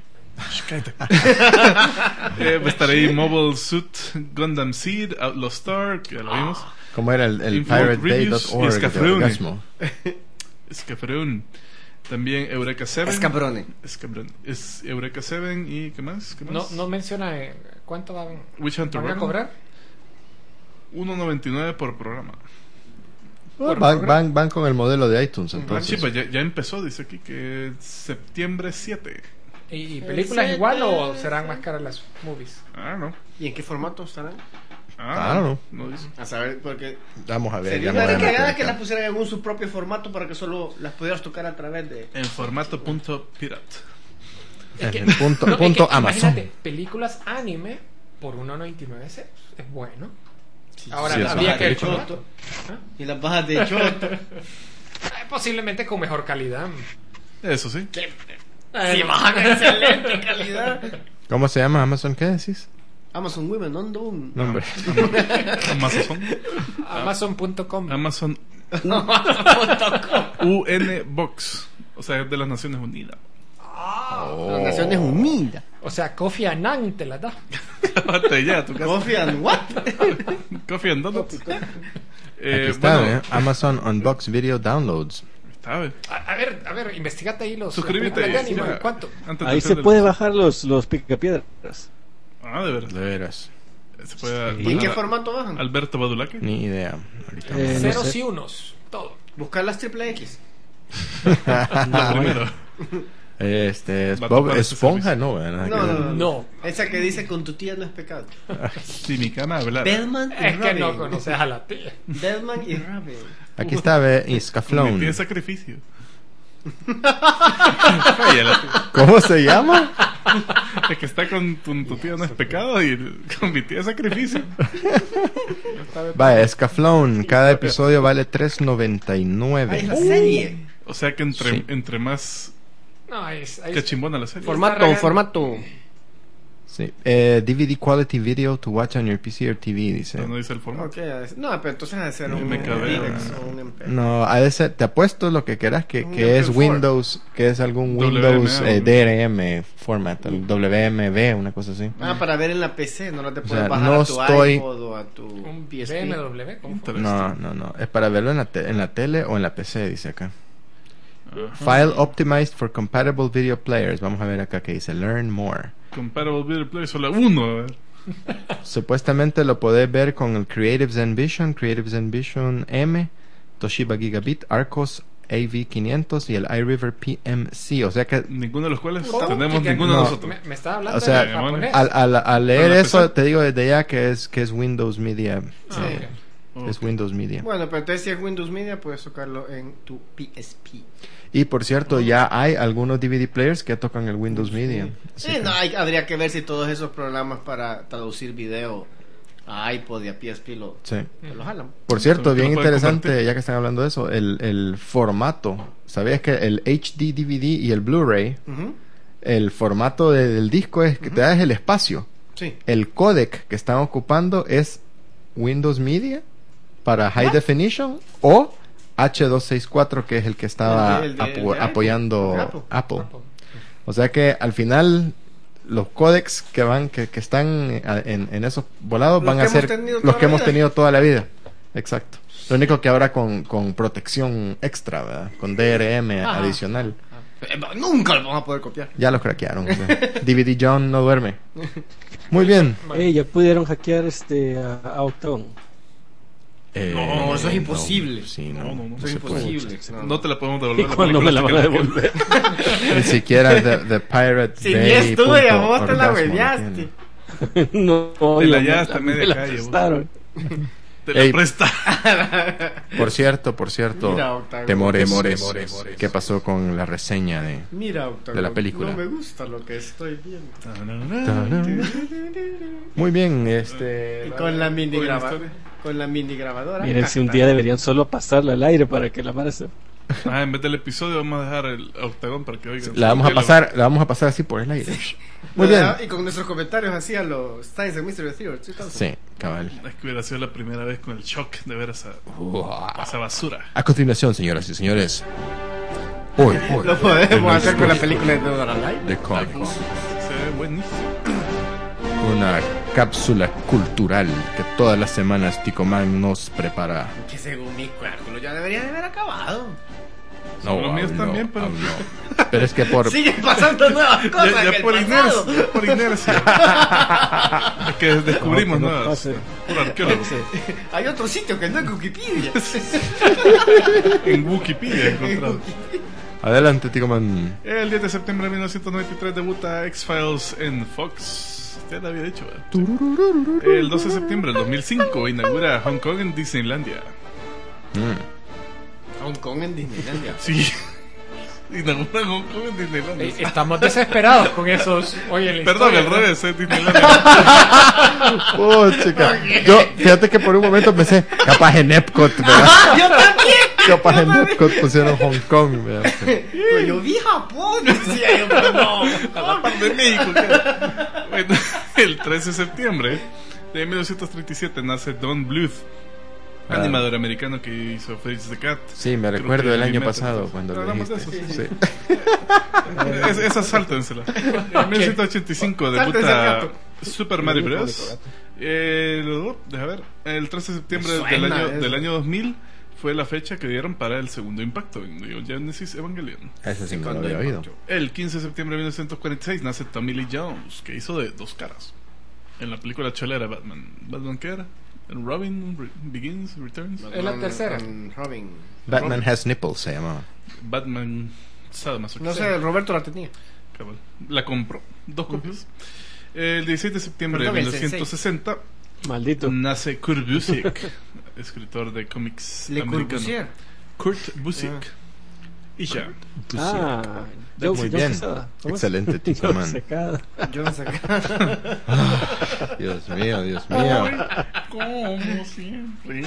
Eh, va a estar ahí Mobile Suit, Gundam Seed, Outlaw Star, que ya lo vimos.
¿Cómo era el, el
Info
pirate day punto
Reviews y
org de
Escafreune.
Orgasmo?
Escafreun. También Eureka seven.
Es cabrón.
Escabrón. Es Eureka seven y ¿qué más? ¿Qué más?
No, no menciona eh, cuánto van,
Witch Hunter
van a
Rebel.
cobrar.
uno noventa y nueve por programa.
Oh, van, van, van con el modelo de iTunes,
Ah,
entonces.
sí, pues ya, ya empezó, dice aquí que septiembre siete.
¿Y, y películas
El
igual o
siete,
serán
sí.
más caras las movies?
Ah, no.
¿Y en qué formato estarán?
Ah,
Claro.
no dice.
A saber, porque
Vamos a ver.
sería
ya me
una
voy a meter
cagada
acá.
que las pusieran en un su propio formato para que solo las pudieras tocar a través de...
En formato punto pirata.
En el punto,
No, es
punto
que,
Amazon.
imagínate, películas anime por uno noventa y nueve ceros. Es bueno. Ahora
sí, eso
habría
es
que
rico.
choto. ¿Ah?
Y las bajas de choto.
Eh, Posiblemente con mejor calidad.
Eso sí.
Sí, bajan excelente calidad.
¿Cómo se llama Amazon? ¿Qué decís?
Amazon Women, on the Moon.
No, hombre.
Amazon.
Amazon punto com.
Amazon U N Box. O sea, es de las Naciones Unidas.
Las Naciones Unidas.
O sea, Kofi Annan te la da.
Cállate ya, tu casa.
Coffee and what?
Coffee and Donuts. Eh,
Aquí está,
bueno,
¿eh? Amazon Unbox Video Downloads.
está, eh.
A, a ver, a ver, investigate ahí los.
Suscríbete
las películas
ahí,
de anime,
ya.
¿cuánto?
Antes de
Ahí
hacer
se
el-
puede bajar los, los picapiedras.
Ah, de verdad.
De veras.
Se puede
¿Y en qué
bajar
formato bajan?
Alberto Badulaque.
Ni idea. Ahorita
Eh, no
Ceros
sé.
y unos, todo.
Buscar las triple X.
La primera.
Este es
Va a
Bob
topar ese
Esponja,
servicio.
no, ¿verdad?
No, no, no,
No.
Esa que dice con tu tía no es pecado.
Si mi cama hablara.
Bellman y
Es que
Robin.
no conoces a la tía.
Bellman y Robin.
Aquí está, ve,
Mi
Iscaflón.
tía es sacrificio. Oye, la-
¿Cómo se llama?
es que está con tu, tu tía no es pecado y con mi tía es sacrificio.
Vaya, Escaflón. Cada episodio vale tres noventa y
Ah, es
nueve.
la serie.
O sea que entre,
Sí.
entre más
No, es. ahí-
cachimbona la serie.
Formato,
regando.
formato.
Sí. Eh, D V D quality video to watch on your P C or T V, dice.
No, no dice el formato.
Ok, a ver, no, pero entonces ha de ser un
M K B,
Divex
¿no?
o un M P.
No, ha de ser, te apuesto lo que quieras que,
Un
que es
M P cuatro.
Windows, que es algún
W M A,
Windows eh,
un-
D R M format, el W M V, una cosa así.
Ah, para ver en la P C, no lo te puedes
sea,
bajar
no
a tu
estoy-
iPod o a tu
Un
P S
B
P.
M W. ¿Cómo fue?
No, no, no, es para verlo en la, te- en la tele o en la P C, dice acá.
Ajá.
File optimized for compatible video players. Vamos a ver acá que dice Learn More.
Comparable Video Player, solo uno. A ver.
Supuestamente lo podés ver con el Creative Zen Vision, Creative Zen Vision M, Toshiba Gigabit, Arcos A V quinientos y el iRiver P M C. O sea que
Ninguno de los cuales
¿Cómo?
tenemos
¿Qué-
ninguno
no.
de nosotros.
Me, me estaba hablando
O sea,
de japonés.
al, al, al leer
¿Con la
eso,
P C?
te digo desde ya que es, que es Windows Media.
Ah,
eh,
ok.
Es Windows Media.
Bueno, pero entonces si es Windows Media, puedes tocarlo en tu P S P.
Y por cierto, ya hay algunos D V D players que tocan el Windows Media. Así
Sí,
que-
no, hay- habría que ver si todos esos programas para traducir video a iPod y a P S P lo,
sí.
lo jalan.
Por cierto,
Que lo
bien
pueden
interesante,
compartir.
ya que están hablando de eso, el, el formato. ¿Sabías que el H D D V D y el Blu-ray,
Ujú.
el formato de- del disco es que te das el espacio?
Sí.
El codec que están ocupando es Windows Media para High Definition o H doscientos sesenta y cuatro, que es el que estaba
El de- el de-
apo-
el de
apoyando
Apple.
Apple.
Apple.
O sea que al final los códecs que van que, que están eh, en, en esos volados
Los
van
que
a
hemos
ser
tenido
los
toda
que
la
hemos
vida.
tenido toda la vida. Exacto. Lo único que ahora con, con protección extra, ¿verdad? Con D R M
Ajá.
adicional.
Eh, nunca lo vamos a poder copiar.
Ya los craquearon. o sea, D V D John no duerme. Muy bien.
Eh, ya pudieron hackear este a, a Octagon.
Eh,
No, eso es imposible.
sí, no,
No, no, no,
Eso es
se puede.
imposible. No,
No te la podemos
¿Y
devolver.
cuándo me la van a
película
devolver?
Ni siquiera The, the Pirate
Si
Bay
ni es tuya,
punto
vos te la
orgasmo
hueveaste.
tiene.
no,
Te la
yo me-
hallaste a
me
media
la
calle, vos.
prestaron.
Te la
Ey.
presta.
Por cierto, por cierto,
Mira, Octagon.
temores,
Temores,
temores.
temores.
¿Qué pasó con la reseña de
Mira, Octagon,
De la película.
No me gusta lo que estoy viendo.
Muy bien, este
Y con la mini
Con la
graba-
historia.
con la mini grabadora.
Miren, si un día deberían solo pasarla al aire para que la Mara se...
Ah, en vez del episodio vamos a dejar el octagón para que oigan.
la vamos a pasar, la vamos a pasar así por el aire. Muy bien.
Y con nuestros comentarios así a los Science and Mystery Theater. ¿Sí?
Sí, cabal.
Es que hubiera sido la primera vez con el shock de ver esa, esa basura.
A continuación, señoras y señores, hoy, hoy
Lo podemos
en
hacer con la
nuestros
película de Dead or Alive.
de cómics,
Se ve buenísimo.
una cápsula cultural que todas las semanas Ticoman nos prepara.
Que según mi cálculo ya debería de haber acabado.
Son los míos
aún no,
también, pero-
aún no. Pero es que por
Siguen pasando nuevas cosas
Ya,
en
ya
el
por
pasado.
inercia, ya por inercia. Es que descubrimos
No, que no
nuevas.
pase.
Puro arqueólogo.
Hay otro sitio que no es Wikipedia.
En Wikipedia encontrado.
adelante Ticoman.
El diez de septiembre de mil novecientos noventa y tres debuta X-Files en Fox. Ya lo había dicho. ¿verdad? El doce de septiembre del dos mil cinco inaugura Hong Kong en Disneylandia.
Mm.
Hong Kong en Disneylandia.
Sí. Inaugura Hong Kong en Disneylandia.
Eh, Estamos desesperados con esos. Oye, en la
Perdón,
historia,
al
¿no?
revés, es Disneylandia.
Oh, chica. Yo, fíjate que por un momento pensé, capaz en Epcot, ¿verdad?
Yo también.
Capaz en Epcot pusieron Hong Kong, ¿verdad?
Pero yo vi Japón, decía yo, pero no.
A la par de México. ¿Qué? Bueno, el trece de septiembre de mil novecientos treinta y siete nace Don Bluth,
Ah.
animador americano que hizo Fritz the Cat.
Sí, me
Creo
recuerdo
que
el año
Metal,
pasado
entonces.
cuando lo
Hablamos de
dijiste.
eso, sí.
Sí.
Es- esa sáltensela. En mil novecientos ochenta y cinco
Sáltense el
debuta
gato.
Super Mario Bros. El, deja ver, el trece de septiembre
Me
del
suena
año,
eso.
del año dos mil fue la fecha que dieron para el segundo impacto en Neon Genesis Evangelion.
Ese sí no lo
Cuando
había oído.
impactó.
El quince de septiembre de mil novecientos cuarenta y seis nace Tommy Lee Jones, que hizo de dos caras en la película cholera Batman. ¿Batman qué era? Robin Re- Begins, Returns.
Es la tercera.
Con Robin.
Batman Has Nipples se llamaba.
Batman Sadomasoquista.
No sé, Roberto la tenía.
Cabal. La compró. Dos copias. El dieciséis de septiembre
Perdón,
de
el
mil novecientos sesenta
Maldito.
nace Kurt Busiek, escritor de cómics
Le
americano.
Corbusier.
Kurt Busiek. Y ya.
Ah,
Muy
Joe- Joe
bien.
Quesada. ¿Cómo es?
Excelente, chico,
Joe
man.
Secada.
Yo no sé qué.
Dios mío, Dios mío.
Como siempre.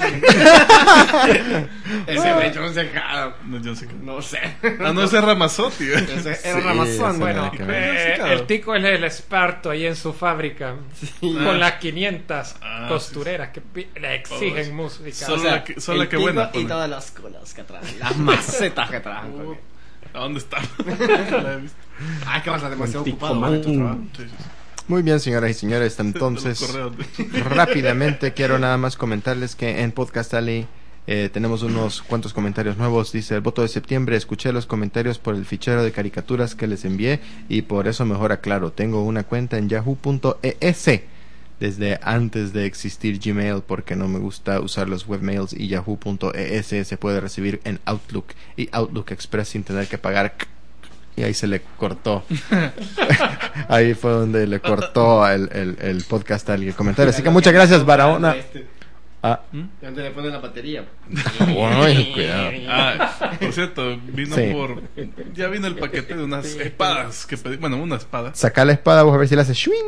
Ese de John Secada.
No, yo sé que-
No sé.
Ah, no, ese es Ramazotti.
Ese era
Sí,
Ramazón.
ese
Bueno,
era que-
Eh,
Secada.
el tico es el experto ahí en su fábrica con las quinientas
Ah,
costureras que pi- le exigen
Oh,
música.
solo
o sea,
la que- solo la
el
que
tico
buena,
y
pone.
todas las colas que traen. Las macetas que traen. con él.
¿A dónde está? La he visto.
Ay, que vas a estar demasiado
Tico
ocupado
man.
en tu trabajo.
Sí, sí, sí.
Muy bien, señoras y señores.
Los
Entonces,
correos de-
rápidamente quiero nada más comentarles que en Podcast Alley eh, tenemos unos cuantos comentarios nuevos. Dice: el voto de septiembre, escuché los comentarios por el fichero de caricaturas que les envié y por eso mejor aclaro, tengo una cuenta en yahoo punto es desde antes de existir Gmail porque no me gusta usar los webmails, y yahoo punto es se puede recibir en Outlook y Outlook Express sin tener que pagar. Y ahí se le cortó. Ahí fue donde le cortó el, el, el podcast al comentario. Así que muchas gracias, Barahona. Ah,
¿Dónde le ponen la batería?
uy, cuidado.
Ah, por cierto, vino
Sí.
por. Ya vino el paquete de unas espadas que pedí. Bueno, una espada.
Saca la espada, vos a ver si le hace swing.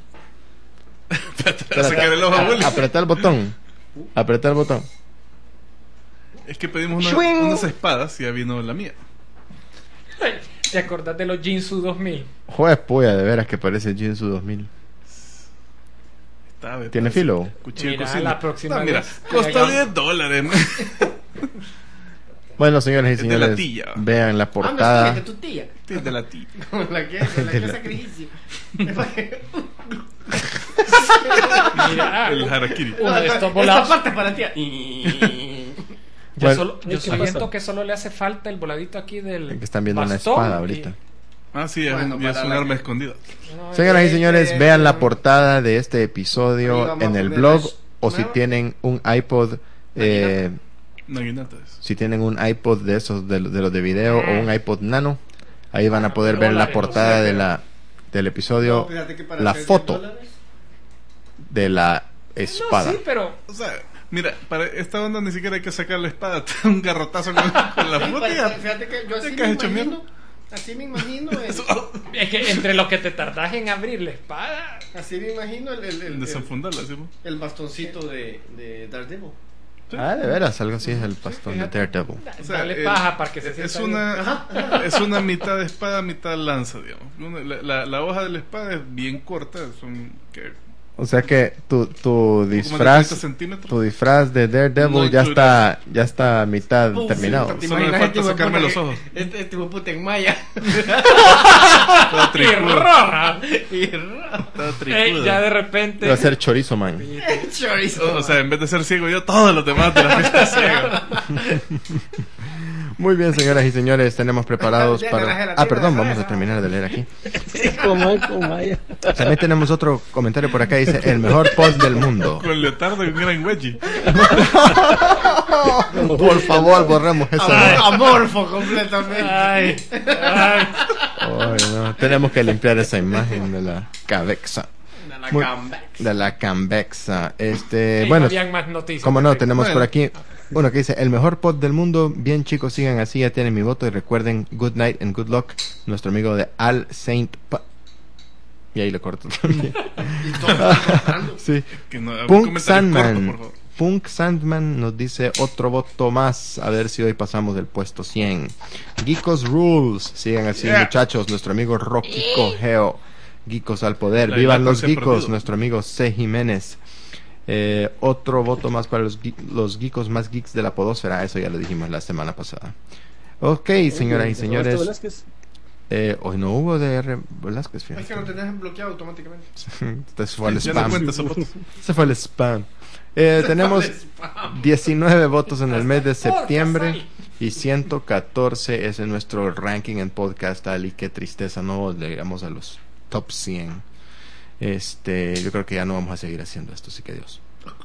Para sacar el ojo a Bully.
Apreta el botón. Apreta el botón.
Es que pedimos una-
Swing.
unas espadas y ya vino la mía.
¿Te acordás de los Jinsu dos mil?
Joder, puya, de veras que parece Jinsu dos mil.
Está,
¿Tiene
parece
filo?
Cuchillo de
Mira,
cocina.
la próxima
Ah, mira,
vez que
costó
hagamos-
diez dólares.
Bueno, señores y
Es de
señores,
la tía.
vean la
Ah,
portada.
no, es de tu tía.
Es de la tía.
Con la que, con la
De
que
la-
sacrificio.
Mira,
El harakiri.
uno de estos
Esta
volados.
parte es para la tía.
Yo,
Bueno,
solo, yo
¿qué
siento
pasa?
que solo le hace falta el voladito aquí del.
que están viendo una
bastón
espada
y-
ahorita.
Ah, sí, es,
Bueno,
un- ya es
para
un
la
arma
que-
escondida.
No,
Señoras y
Eh,
señores,
eh,
vean
eh,
la portada de este episodio
ahí vamos
en
a
el
poner
blog,
las
o si
nuevas.
tienen un iPod, eh,
Naginata es.
si tienen un iPod de esos de, de los de video o un iPod Nano, ahí van a poder ver la
dólares,
portada
no sé,
de
pero-
la del episodio,
No, fíjate que para
la
hacer diez
foto
dólares,
de la
No,
espada.
sí, pero.
O sea, mira, para esta onda ni siquiera hay que sacar la espada. Un garrotazo con, con la
sí,
puta.
para-
ya-
Fíjate que yo
ya
así
que has
me
hecho
imagino. Así me imagino. el-
Es que entre lo que te tardás en abrir la espada.
Así me imagino el, el, el, el,
Desenfundarla, ¿sí?
el bastoncito de, de Daredevil.
Ah, de veras, algo así es el bastón de Daredevil.
O sea,
Dale
el-
paja para que se
Es
sienta bien.
una, es una mitad de espada, mitad lanza, digamos. Una- La, la, la hoja de la espada es bien corta, son que
O sea que tu, tu
como de
disfraz,
treinta centímetros.
tu disfraz de Daredevil
No
ya
incluye-
está, ya está a mitad
Uf,
terminado.
¿te
Solo me
imaginas
falta
este
sacarme
hijo de
los
puta
ojos.
que- Este este hijo de puta en maya.
Toda
¡Y
tricuda.
roja!
Y ra-
Toda
Eh,
tricuda.
ya de repente.
Va a ser chorizo man.
chorizo.
O sea, en vez de ser ciego yo, todos los demás de la fiesta ciega.
Muy bien, señoras y señores, tenemos preparados
Ya,
para...
relajera,
Ah, perdón,
relajera.
vamos a terminar de leer aquí.
Como como Maya.
También tenemos otro comentario por acá, dice, el mejor post del mundo.
Con leotardo y un gran wedgie.
Por favor, borremos eso.
Am- Amorfo completamente.
Ay, ay.
Ay, no, tenemos que limpiar esa imagen de la cabeza.
De
La
Muy-
comeback.
de la Cambexa. Este,
Y
bueno,
habían más noticias.
como no,
Perfecto.
tenemos
Bueno.
por aquí uno que dice, el mejor pod del mundo. Bien, chicos, sigan así, ya tienen mi voto. Y recuerden, good night and good luck. Nuestro amigo de Al Saint Pa- y ahí le corto también.
Y todo está cortando.
Sí.
Que no, un
Punk
comentario
Sandman.
corto, por favor.
Punk Sandman nos dice otro voto más. A ver si hoy pasamos del puesto cien. Geekos Rules. Sigan así,
Yeah.
muchachos. Nuestro amigo Rocky Cogeo. Geekos al poder.
La
Vivan
Ilata
los
se ha
geekos.
perdido.
Nuestro amigo C. Jiménez. Eh, otro voto más para los, gui- los geekos más geeks de la podósfera. Eso ya lo dijimos la semana pasada. Ok, señoras y
Roberto
señores.
Velázquez.
Eh, hoy no hubo de R. Velázquez,
Es que
fíjate.
lo tenés bloqueado automáticamente.
Este fue el
Ya no
spam.
cuenta esa foto.
Se fue el spam. Eh, tenemos diecinueve votos en el mes de septiembre y ciento catorce es en nuestro ranking en podcast. Ali, qué tristeza, no llegamos a los top cien. Este, yo creo que ya no vamos a seguir haciendo esto, así que Dios.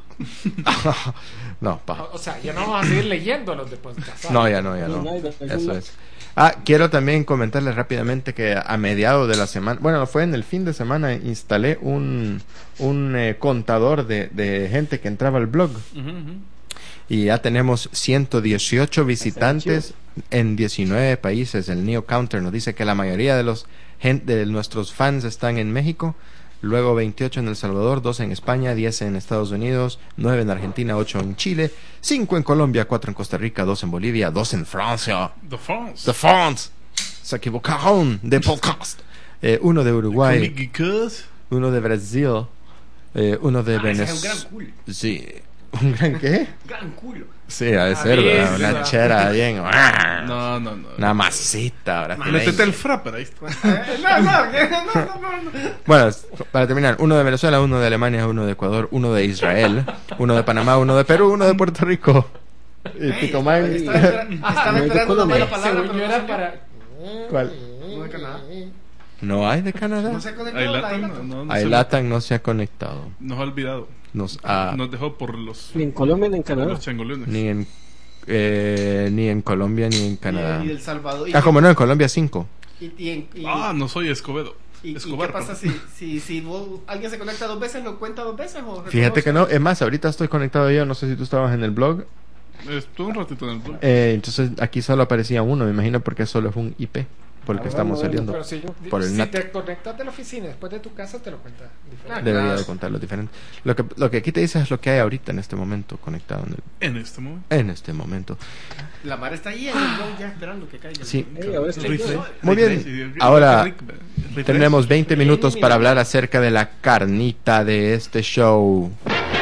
No, paja.
O, o sea, ya no vamos a seguir leyendo los de podcast.
No, ya no, ya no. Eso es. Ah, quiero también comentarles rápidamente que a mediados de la semana, bueno, fue en el fin de semana, instalé un, un eh, contador de, de gente que entraba al blog.
Ujú, ujú.
Y ya tenemos ciento dieciocho visitantes en diecinueve países. El Neo Counter nos dice que la mayoría de los gen- de nuestros fans están en México, luego veintiocho en El Salvador, doce en España, diez en Estados Unidos, nueve en Argentina, ocho en Chile, cinco en Colombia, cuatro en Costa Rica, dos en Bolivia, dos en Francia.
The France.
The France. Se equivocaron de podcast. Eh, uno de Uruguay,
Geekos.
uno de Brasil, eh, uno de
Ah, ese es un
Venezuela.
gran culo.
Sí. ¿Un gran qué?
Gran culo.
Sí, ha de
Ah,
ser,
bien,
¿verdad? Una
¿verdad?
chera bien.
No, no, no.
Una masita. Ahora sí.
Métete el frapper, ahí está.
Eh, no, no, que- no, no, no, no.
Bueno, para terminar, uno de Venezuela, uno de Alemania, uno de Ecuador, uno de Israel, uno de Panamá, uno de Perú, uno de Puerto Rico. Y Ticomán.
Estaba, espera- estaba
No hay de
esperando una
Colombia.
mala palabra,
Según
pero
yo
no
era
salió.
para...
¿Cuál?
No de Canadá.
No hay de Canadá.
No se ha
Ahí
conectado la
Latam,
Ilata.
no, no, no
Ahí
se-
Latam no se ha conectado.
Nos ha olvidado.
Nos ha-
Nos dejó por los,
Ni en Colombia ni en Canadá.
los changoleones.
ni en eh, ni en Colombia ni en Canadá.
Y, y El Salvador. Y,
Ah, como no, en Colombia cinco.
y, y, en- y-
Ah, no soy Escobedo.
y- y
Escobar.
qué pasa si, si, si vos- alguien se conecta dos veces, ¿lo cuenta dos veces? O
Fíjate que no,
reconoce?
es más, ahorita estoy conectado yo, no sé si tú estabas en el blog.
Estuve un ratito en el blog.
Eh, entonces aquí solo aparecía uno, me imagino porque solo es un I P por el que
Ah,
estamos
bueno,
saliendo.
Pero si,
Por el
si
net.
te conectas de la oficina después de tu casa, te lo cuenta diferente.
Debería
claro.
de contarlo diferente. Lo que, lo que aquí te dice es lo que hay ahorita en este momento conectado en, el-
En este momento.
en este momento.
La mar está ahí en el blog ya esperando que caiga.
Sí.
Ey, ahora estoy
Refresh.
yo.
Muy bien.
Refresh.
Ahora
Refresh.
Tenemos veinte minutos para hablar acerca de la carnita de este show.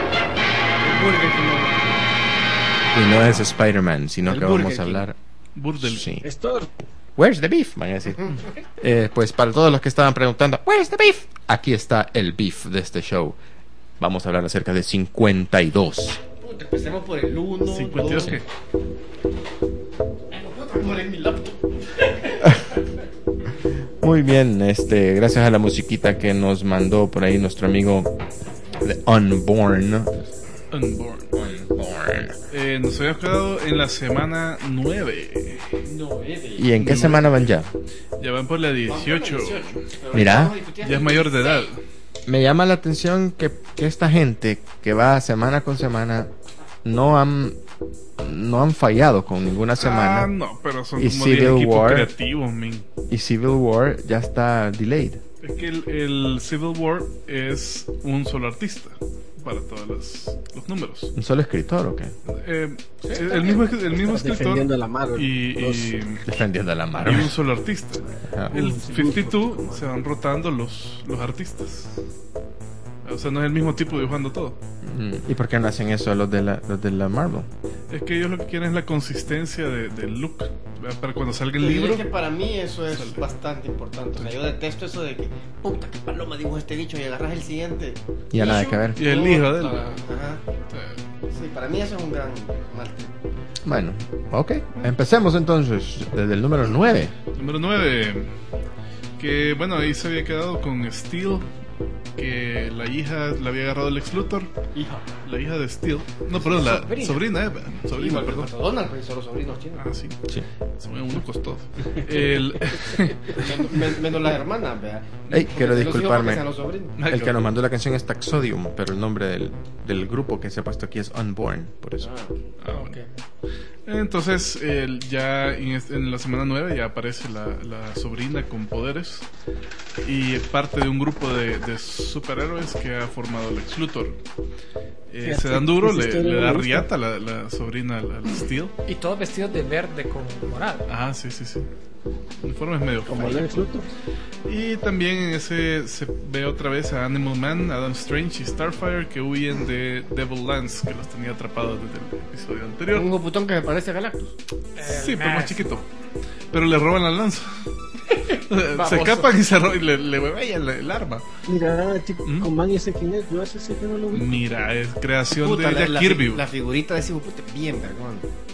Burger King.
Y no es Spider-Man, sino
El
que
Burger
vamos a
King.
hablar...
Burdel.
Sí.
Store.
Where's the beef? Van a decir. Eh, pues para todos los que estaban preguntando, Where's the beef? Aquí está el beef de este show. Vamos a hablar acerca de cincuenta y dos.
Puta, empecemos por el uno.
¿cincuenta y dos qué?
Por en mi laptop.
Muy bien, este, gracias a la musiquita que nos mandó por ahí nuestro amigo de Unborn.
Unborn.
Unborn.
Eh, nos habíamos quedado en la semana nueve.
¿Y en qué semana van ya?
Ya van por la dieciocho.
Mira,
Ya es mayor de edad.
me llama la atención que, que esta gente que va semana con semana no han no han fallado con ninguna semana.
Ah, no, pero son
Y
como
Civil
diez equipos
War.
creativos, men.
Y Civil War ya está delayed.
Es que el, el Civil War es un solo artista para todos los, los números.
¿Un solo escritor o qué?
Eh, el, el mismo, el mismo
Estás
escritor
defendiendo a la Marvel.
y,
Dos.
y,
Defendiendo a la
y
mano.
un solo artista.
Ajá.
El cincuenta y dos se van rotando los, los artistas. O sea, no es el mismo tipo dibujando todo.
Mm, ¿Y por qué no hacen eso los de la, los de la Marvel?
Es que ellos lo que quieren es la consistencia de- del look. ¿Verdad? Para cuando salga el
Te diré
libro.
que para mí eso es bastante importante. O sea, yo detesto eso de que, puta, que paloma dibuja este bicho y agarras el siguiente.
Y ya nada
issue.
que ver.
Y el hijo de él.
Ajá. Sí, para mí eso es un gran mal.
Bueno, ok. Empecemos entonces desde el número nueve.
Número nueve. Que bueno, ahí se había quedado con Steel que la hija la había agarrado el Lex Luthor.
Hija.
La hija de Steel. No, perdón, la
Sobrina.
sobrina, eh. Sobrina,
Igual que
perdón.
Pato Donald, pues son los sobrinos chinos.
Ah, sí.
Sí.
Son unos costosos. El...
Men- menos las hermanas, vea.
Ey, quiero
Los hijos
disculparme.
porque sean los sobrinos.
El que nos mandó la canción es Taxodium, pero el nombre del, del grupo que se ha puesto aquí es Unborn, por eso.
Ah, bueno. Entonces, el- ya en, este- en la semana nueve ya aparece la, la sobrina con poderes y es parte de un grupo de, de superhéroes que ha formado Lex Luthor. Eh,
Fíjate,
se dan duro,
esa
le,
historia
le
me
da
gusta.
riata la, la sobrina al, al Steel.
Y todos vestidos de verde con morado.
Ah, sí, sí, sí. Uniformes medio
Como
feos.
Lex Luthor.
Y también en ese se ve otra vez a Animal Man, Adam Strange y Starfire que huyen de Devil Lance, que los tenía atrapados desde el episodio anterior.
Un putón que me parece a Galactus.
Sí, pero más
Max.
chiquito. Pero le roban la lanza. se
Baboso.
escapan y se ro- y le, le huevean el, el arma.
Mira, chico,
¿Mm?
con man y ese quién es. Yo ese sí que no lo vi.
Mira, es creación
Puta,
de
la,
Jack
la,
Kirby.
fi- la figurita de ese pute bien vergón.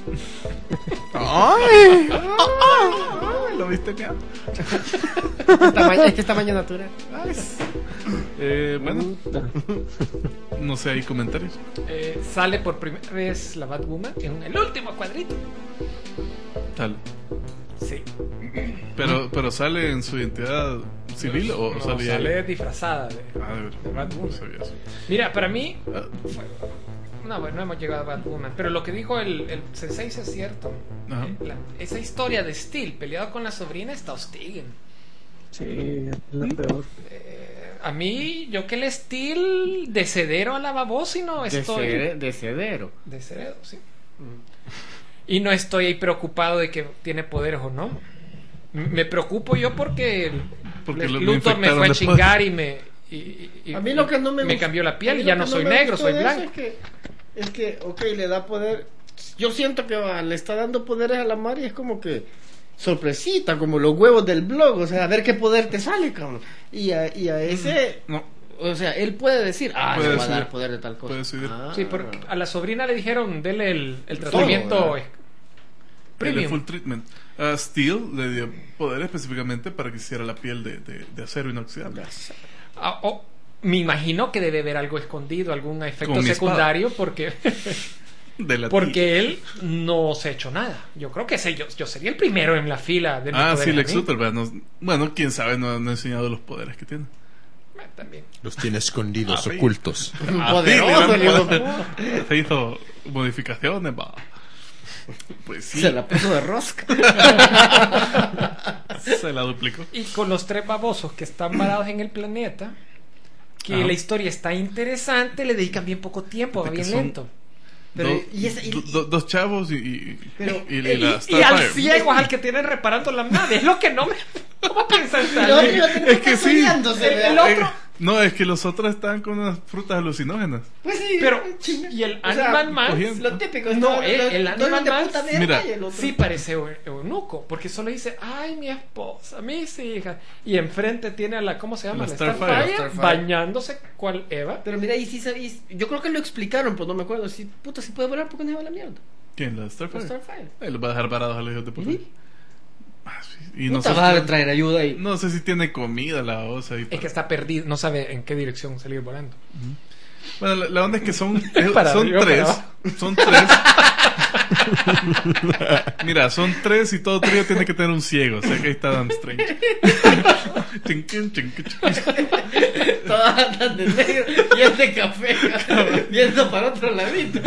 ¡Ay! Ay, ¿Lo viste, mía?
Es que es tamaño natural.
Eh, bueno,
Puta.
no sé, hay comentarios.
Eh, sale por primera vez la Batwoman en el último cuadrito.
Tal.
Sí.
Pero, pero sale en su identidad civil o
No,
sale,
sale disfrazada de,
Ah, de
de
verdad.
Batwoman.
No sabía eso.
Mira, para mí
Ah,
no, bueno, no hemos llegado a Batwoman, pero lo que dijo el, el Sensei sí es cierto.
Ajá.
La- esa historia de Steel peleado con la sobrina está hostiguen.
Sí, es la peor.
Eh, a mí, yo que el Steel de cedero a la babosa y no
De,
estoy
cere- de cedero.
de ceredo, sí. Y no estoy ahí preocupado de que tiene poderes o no. M- Me preocupo yo porque, el-
Porque
el
lo- lo
Luthor me
infectaron
fue a
después.
chingar y me y- y- y-
A mí lo que no me
me
gust-
cambió la
a
piel
mí
y
lo
ya
que
no soy
me
negro,
gustó
soy
de eso
blanco.
Es que, es que, ok, le da poder. Yo siento que va, le está dando poderes a la Mari, es como que sorpresita, como los huevos del blog, o sea, a ver qué poder te sale, cabrón. Y a, y a ese,
no,
o sea, él puede decir, ah,
Puede
le va a
decidir.
dar poder de tal cosa.
Puede decidir.
Ah.
Sí, por- a la sobrina le dijeron, dele el, el tratamiento
¿verdad?
eh,
el
premium.
full treatment. A Steel le dio poder específicamente para que hiciera la piel de, de, de acero inoxidable.
Ah, oh, me imagino que debe haber algo escondido, algún efecto
Con mi
secundario, porque
De la
porque él no se ha hecho nada. Yo creo que sé, yo, yo sería el primero en la fila de mis
Ah, sí,
poderes
Lex
a mí.
Luthor, ¿verdad? No- bueno, quién sabe, no, no ha enseñado los poderes que tiene.
Eh, También.
Los tiene escondidos,
Ah, sí.
ocultos.
Ah,
Poderoso,
sí,
el
le
hijo
dan
de
poder. Se hizo modificaciones, va. Pues sí,
Se la puso de rosca.
se la duplicó.
Y con los tres babosos que están varados en el planeta, que
Ajá.
la historia está interesante, le dedican bien poco tiempo, va
De que
bien
son-
lento.
Pero,
Do-
y esa- y-
do- do- dos chavos y, y,
Pero-
y, y
Y,
la
y al
Starfire.
ciego es al que tienen reparando la nave, es lo que no me... ¿Cómo piensas
Pero
salir?
yo tengo
Es que
que
sí.
peleándose,
El-
¿verdad?
el otro-
Eh, no, es que los otros están con unas frutas alucinógenas.
Pues sí,
Pero,
chinga.
y el
O sea,
Animal Man,
cogían-
Lo típico,
No,
lo-
el-
lo-
el
lo
Animal
de
Man
puta mierda
Mira,
y el otro-
sí parece eu- eunuco, porque solo dice, ay, mi esposa, mis hijas, y enfrente tiene a la, ¿cómo se llama?
La
La
Starfire.
Starfire,
Starfire.
bañándose, cual Eva.
Pero mira, y sí sabéis, yo creo que lo explicaron, pero no me acuerdo. Si puta, si puede volar, ¿por qué no lleva la mierda?
¿Quién? ¿La
La
Starfire?
Starfire.
Eh, los va a dejar parados a los hijos de puta.
¿Sí?
Ah, sí. Y no
Puta,
sé,
va a
si,
traer ayuda y...
no sé si tiene comida la osa. Y
Es
para-
que está perdido, no sabe en qué dirección salir volando.
Bueno, la, la onda es que son, eh,
Para
son
arriba, para
tres.
abajo.
Son tres. Mira, son tres y todo trío tiene que tener un ciego. O sea que ahí está Adam Strange. Chinquín, chinquín, chinquín.
Todas andan de negro y es de café, cabrón, viendo para otro ladito.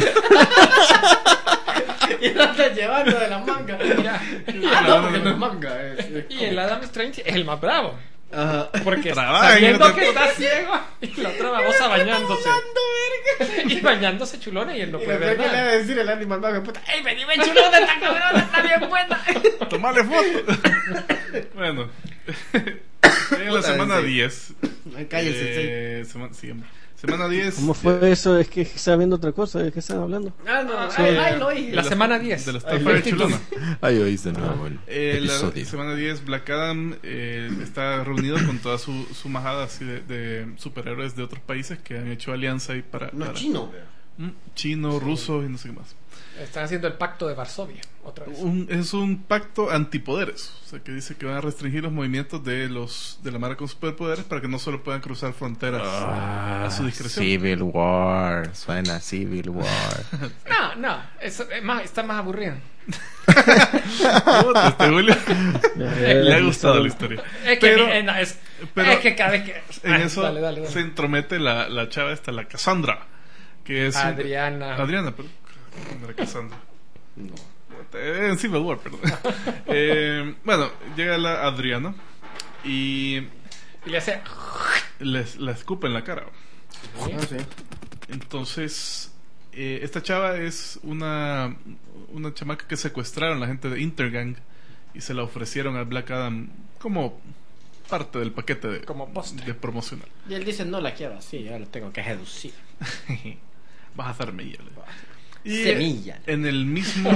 Y lo andan llevando de la manga.
Mira,
Ah, no, porque no es manga. Es, es
y el Adam Strange es el más bravo,
Ajá.
porque
Trabaja,
sabiendo
hijo de
que
puta.
está ciego, y la otra babosa bañándose. Y bañándose chulona y él no
Y
puede
después
ver
que le va
nada.
a decir el animal mago, puta,
¡Ey, vení, ven chulona, esta cabrona está bien buena!
Tomale foto. Bueno. En la
Puta,
semana
sí.
diez.
cállense.
Eh, semana, sí, hombre. Semana diez.
¿Cómo fue eso? Es que estaba viendo otra cosa. ¿De qué están hablando?
Ah, no,
Sí.
ay, ay, no, y-
La semana diez.
De la Starfire chulona.
Ahí oíste de nuevo el
Eh, la
episodio.
semana diez, Black Adam eh, está reunido con toda su, su majada así de, de superhéroes de otros países que han hecho alianza ahí para...
No
para-
es chino.
Mm, Chino, ruso y no sé qué más.
Están haciendo el pacto de Varsovia, otra vez.
Un- es un pacto antipoderes, o sea que dice que van a restringir los movimientos de los de la Mara con superpoderes para que no solo puedan cruzar fronteras a su discreción.
Civil War. Suena Civil War.
No, no, eso, es más, está más aburrido.
Puta, este Julio le ha gustado la historia.
Es que,
Pero-
eh, no, es,
pero
es que cada vez que...
En
Ah,
eso
dale, dale, dale.
se entromete la, la chava esta, la Cassandra, que es un-
Adriana.
Adriana, perdón. No era Cassandra. Eh, En Civil War, perdón. Eh, bueno, llega la Adriana y
Y le hace...
les, la escupe en la cara.
Ah, sí.
Entonces, eh, esta chava es una, una chamaca que secuestraron la gente de Intergang y se la ofrecieron al Black Adam como parte del paquete de,
Como postre.
de promocional.
Y él dice, no la quiero así, yo la tengo que seducir.
Vas a hacerme ya. Y
Semilla.
en el mismo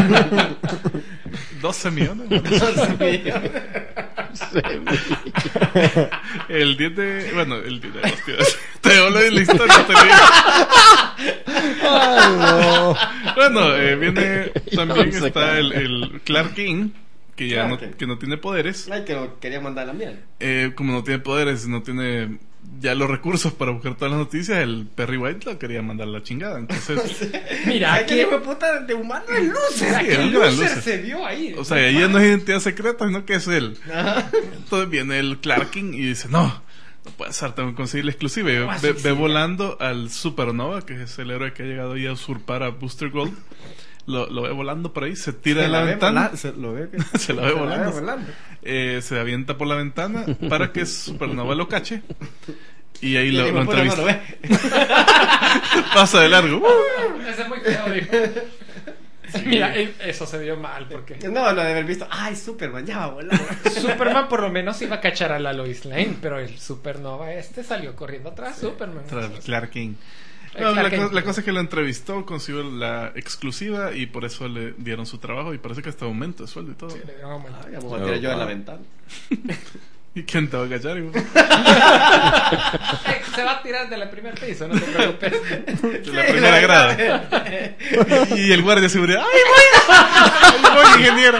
doce millones. El diez de. Bueno, el diez de agosto. Te hablo de la historia. Te digo. Bueno, eh, viene. También
No,
está el, el Clark King, que ya no,
Clark Kent.
que no tiene poderes.
Ay, que lo quería mandar a la mierda.
Eh, como no tiene poderes, no tiene ya los recursos para buscar todas las noticias, el Perry White lo quería mandar a la chingada. Entonces,
Mira,
Ay,
aquí...
que hijo de puta de humano es luces.
Sí,
¿Qué
es un gran
loser
loser.
se vio ahí?
o sea, ahí ya no es identidad secreta, sino que es él. Entonces viene el Clark King y dice, no, no puede ser, tengo que conseguir la exclusiva. Y
¿Cómo
ve,
así,
ve
sí?
volando al Supernova, que es el héroe que ha llegado ahí a usurpar a Booster Gold. Lo, lo ve volando por ahí, se tira de la, ventana,
Se lo ve, que-
se la ve
se la
volando,
ve volando.
Eh, se avienta por la ventana para que Supernova lo cache. Y ahí
Y
lo,
el
lo
hijo de puta
entrevista.
no lo ve.
Pasa de largo.
Ese es muy feo, dijo. Mira, eh, eso se vio mal porque...
No, lo de haber visto. Ay, Superman, ya va a volar.
Superman por lo menos iba a cachar a la Lois Lane, pero el Supernova este salió corriendo atrás Superman.
Tras Clark King.
Eh,
No,
Clark
la, co-
Kent.
la cosa es que lo entrevistó, consiguió la exclusiva y por eso le dieron su trabajo y parece que hasta aumento de sueldo y todo.
Sí, le dieron aumento.
Ay, vamos a tirar yo en la ventana.
¿Y quién te va a cachar? hijo?
Eh, se va a tirar del primer piso, no te preocupes.
De la primera grada. Y el guardia de seguridad. ¡Ay, voy! ¡Ay, voy, ingeniero!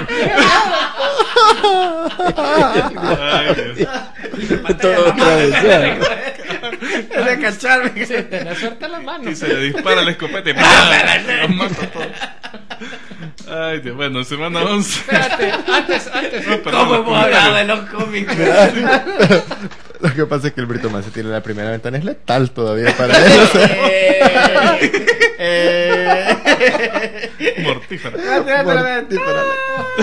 Ay, Dios.
Todo otra vez, ya.
Es de cacharme.
Sí, tenés suerte en la mano.
Y se le dispara la escopeta y ¡pam! Los mata a todos. Ay, Dios. Bueno, semana once.
Espérate, antes, antes.
No, perdón,
¿Cómo
los
hemos hablado de
comentarios.
los cómics?
Lo que pasa es que el Brito Man se tiene la primera ventana, es letal todavía para él. O sea,
Eh, eh.
Mortífera.
Espérate, espérate, espérate.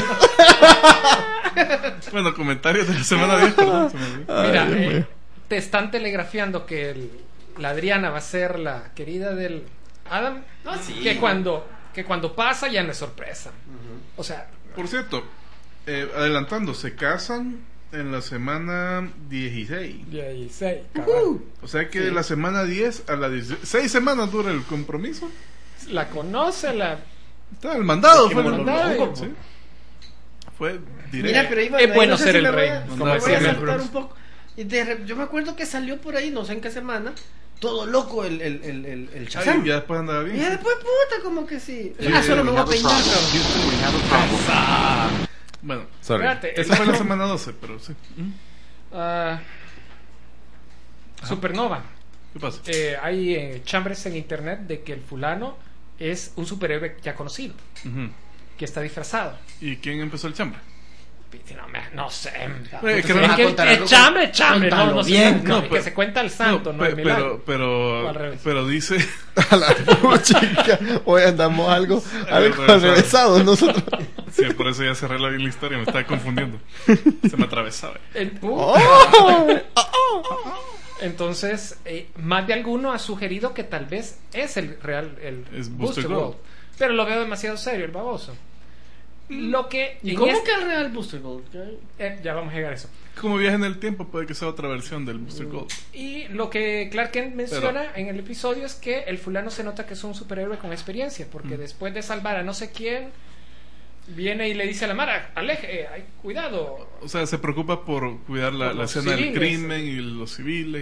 Bueno, comentarios de la semana diez, perdón. se me olvidó.
Mira,
Ay, Dios
eh,
mío.
te están telegrafiando que el- la Adriana va a ser la querida del Adam.
No, sí.
Que cuando, que cuando pasa ya no es sorpresa. O sea,
Por cierto, eh, adelantando, se casan en la semana dieciséis.
dieciséis,
Uh,
O sea que de la semana diez a la dieciséis. Seis semanas dura el compromiso.
la conoce, la...
Está el mandado, fue el
monólogo,
mandado.
po.
Sí. Fue directo.
Mira, pero iba,
Es
ahí
bueno
no sé
ser
si
el
me voy
rey,
a-
como
me voy
decía
a
Mel
saltar
Brooks.
un poco. Y de re- yo me acuerdo que salió por ahí, no sé en qué semana, todo loco el, el, el, el, el
Ay,
Shazam.
ya después andaba
Y
bien.
ya después, puta, como que sí.
Sí,
Ah, solo me
we
voy a
have a
peinar,
problem.
cabrón.
Houston, we have a problem.
Bueno,
sorry.
Espérate,
esa fue la semana doce, pero sí. ¿Mm?
ah, Supernova.
¿Qué pasa?
Eh, hay eh, chambres en internet de que el fulano es un superhéroe ya conocido,
Ujú.
que está disfrazado.
¿Y quién empezó el chambre?
No, me- no sé.
Oye, que
Es
no-
que el-
contar
el
algo.
chambre, chambre, no,
Contalo
no se
bien,
cuenta,
no,
que
pero-
se cuenta el santo, no,
pe-
el milagro.
pero,
O al
pero,
revés.
pero dice.
A la puchica. Hoy andamos algo, algo
Algo
atravesado nosotros.
Sí, por eso ya cerré la, la historia, me estaba confundiendo. Se me atravesaba.
El puta.
Oh.
Entonces, eh, más de alguno ha sugerido que tal vez es el real, el
Es
Booster
Booster
Gold.
Gold.
Pero lo veo demasiado serio, el baboso. Lo que.
¿Y
en
cómo
este-
que el Real Booster Gold? ¿Qué?
eh, ya vamos a llegar a eso.
Como viaje en el tiempo, puede que sea otra versión del Booster Gold.
Y lo que Clark Kent menciona en el episodio es que el fulano se nota que es un superhéroe con experiencia, porque
Mm.
después de salvar a no sé quién, viene y le dice a la Mara, aleje, eh, ay, cuidado.
O sea, se preocupa por cuidar la,
Por
la
los
escena del
civiles.
crimen y los civiles. Y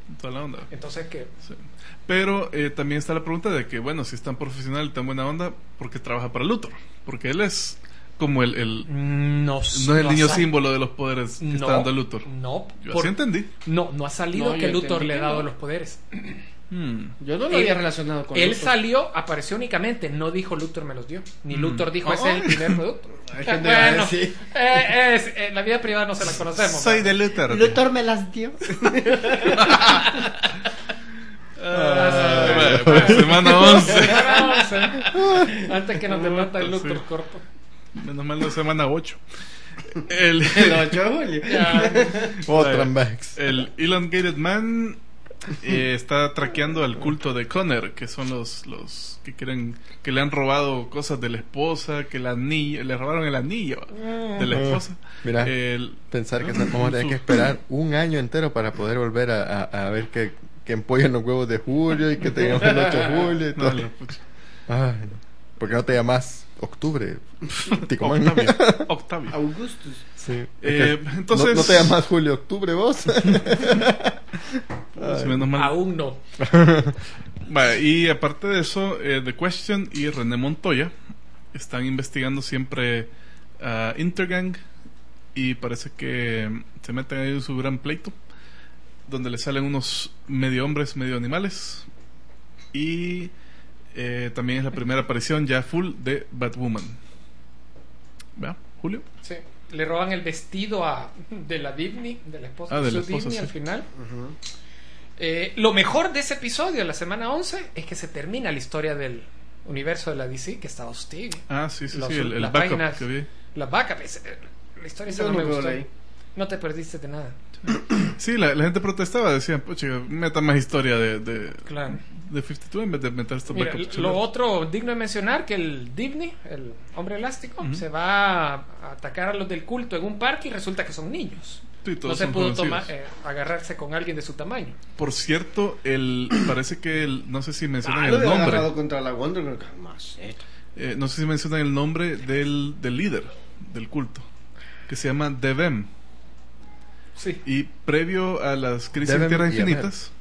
toda la onda.
Entonces, ¿qué?
Sí. Pero eh, también está la pregunta de que, bueno, si es tan profesional y tan buena onda, ¿por qué trabaja para Luthor? Porque él es como el... el
No,
no es el niño
ha sal-
símbolo de los poderes que
no,
está dando Luthor.
No,
Yo
por-
así entendí.
no, no ha salido
No,
que
yo
Luthor
entendí
le ha
que
dado
no.
los poderes.
Hmm.
Yo no lo
Él-
había relacionado con
Él
Luthor.
salió, apareció únicamente, no dijo Luthor me los dio. Ni
Mm.
Luthor dijo
Oh.
ese es el primer producto.
Hay
Eh,
gente que va a
bueno,
decir,
eh, es- eh, la vida privada no se la conocemos.
Soy de Luthor.
Luthor me las dio.
Ah, bueno, pues, semana once.
Antes que nos demanda el Luthor
Sí.
corto.
Menos mal la semana ocho. El,
El ocho de julio.
Ya,
Otra
el,
vez.
el Elongated Man eh, está traqueando al culto de Connor, que son los los que quieren que le han robado cosas de la esposa, que el anillo, le robaron el anillo de la esposa.
Mira,
El-
pensar que vamos a tener que esperar un año entero para poder volver a, a, a ver que, que empollen los huevos de julio y que tengamos el ocho de julio y
no,
todo.
la pucha.
Ay, no. ¿Por qué no te llamas octubre? Ticomán.
Octavio. Octavio.
Augustus.
Sí. Es
Eh,
que
entonces-
¿no, no te llamas julio octubre vos?
Sí, menos mal.
aún no.
Vale, y aparte de eso, eh, The Question y René Montoya están investigando siempre a Intergang y parece que se meten ahí en su gran pleito donde le salen unos medio hombres, medio animales y eh, también es la primera aparición ya full de Batwoman. ¿Vea, Julio?
Sí. Le roban el vestido a de la Disney, de la esposa
Ah, de
de
la
su
esposa,
Disney
sí.
al final. Eh, lo mejor de ese episodio, la semana once, es que se termina la historia del universo de la D C, que está hostil.
Ah, sí, sí,
Los-
sí, el, el
las
backup
páginas-
que vi.
La vaca, es- eh, la historia esa
Yo
no me
no lo
gustó.
leí.
No te perdiste de nada.
Sí, la, la gente protestaba, decían, pucha, meta más historia de, de,
Claro.
de cincuenta y dos en vez de meter estos
Mira,
backups.
lo otro digno de mencionar que el Disney, el hombre elástico,
Ujú.
se va a atacar a los del culto en un parque y resulta que son niños.
Sí,
No
todos
se
son
pudo
conocidos.
tomar, eh, agarrarse con alguien de su tamaño.
Por cierto, el parece que el, no sé si mencionan
Ah,
el
lo había
nombre.
agarrado contra la Wonder Girl. Calmaceta.
Eh, no sé si mencionan el nombre del, del líder del culto, que se llama Devem.
Sí.
Y previo a las crisis
Devem
en Tierras
y
Infinitas,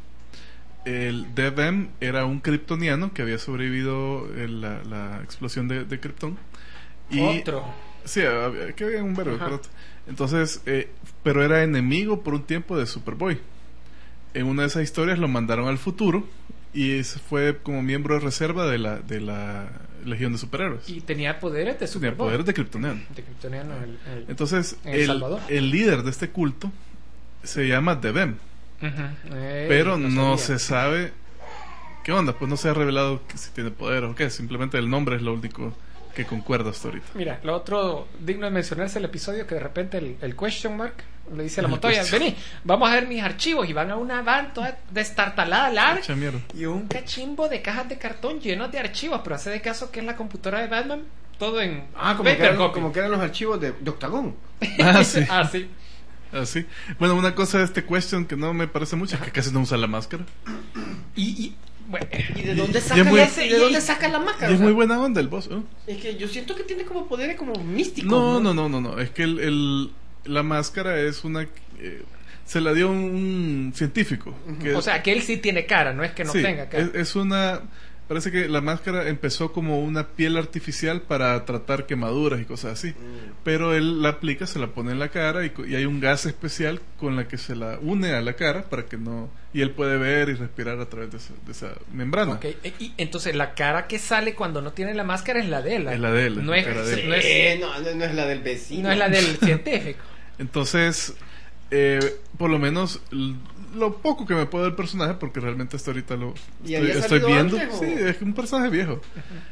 el Devem era un kryptoniano que había sobrevivido en la, la explosión de, de Krypton. Y
Otro.
sí, había- que había un verbo,
Ajá.
espérate. Entonces, eh, pero era enemigo por un tiempo de Superboy. En una de esas historias lo mandaron al futuro y se fue como miembro de reserva de la, de la Legión de Superhéroes.
Y tenía poderes de
Tenía
Superboy.
poderes de kryptoniano.
De kryptoniano, el- el-
Entonces,
En El
el,
Salvador.
el líder de este culto se llama Devem,
Ujú. Eh,
pero no,
sabía.
se sabe qué onda, pues no se ha revelado que si tiene poder o qué, simplemente el nombre es lo único que concuerda hasta ahorita.
Mira, lo otro digno de mencionarse el episodio que de repente el, el question mark le dice a la
El
Montoya,
question.
vení, vamos a ver mis archivos y van a una van toda destartalada larga
Echa mierda.
y un cachimbo de cajas de cartón llenos de archivos, pero hace de caso que es la computadora de Batman, todo en
Ah, como que,
paper
eran,
copy.
como que eran los archivos de, de Octagón.
Ah, sí.
Ah, sí.
Así. Bueno, una cosa de este question que no me parece mucho es que casi no usa la máscara.
Y, y bueno,
¿Y de dónde
y
saca,
es muy-
ese- ¿y de dónde saca la máscara?
Y
O
es
sea,
muy buena onda el boss, ¿no?
es que yo siento que tiene como poderes como místicos.
No, no, no, no, no. Es que el, el- la máscara es una... eh, se la dio un, un científico. que-
o sea, que él sí tiene cara, no es que no
sí,
tenga cara.
Es, es una... Parece que la máscara empezó como una piel artificial para tratar quemaduras y cosas así. Pero él la aplica, se la pone en la cara y, co- y hay un gas especial con la que se la une a la cara para que no... Y él puede ver y respirar a través de esa, de esa membrana.
Ok, e- y entonces la cara que sale cuando no tiene la máscara es la de él.
Es la de él,
No
la
es,
cara de él.
no es-
Eh, no, no, no es la del vecino.
no es la del científico.
Entonces, eh, por lo menos l- lo poco que me puedo del personaje, porque realmente hasta ahorita lo
¿Y
estoy,
había
estoy
salido
viendo.
antes, o?
Sí, es un personaje viejo.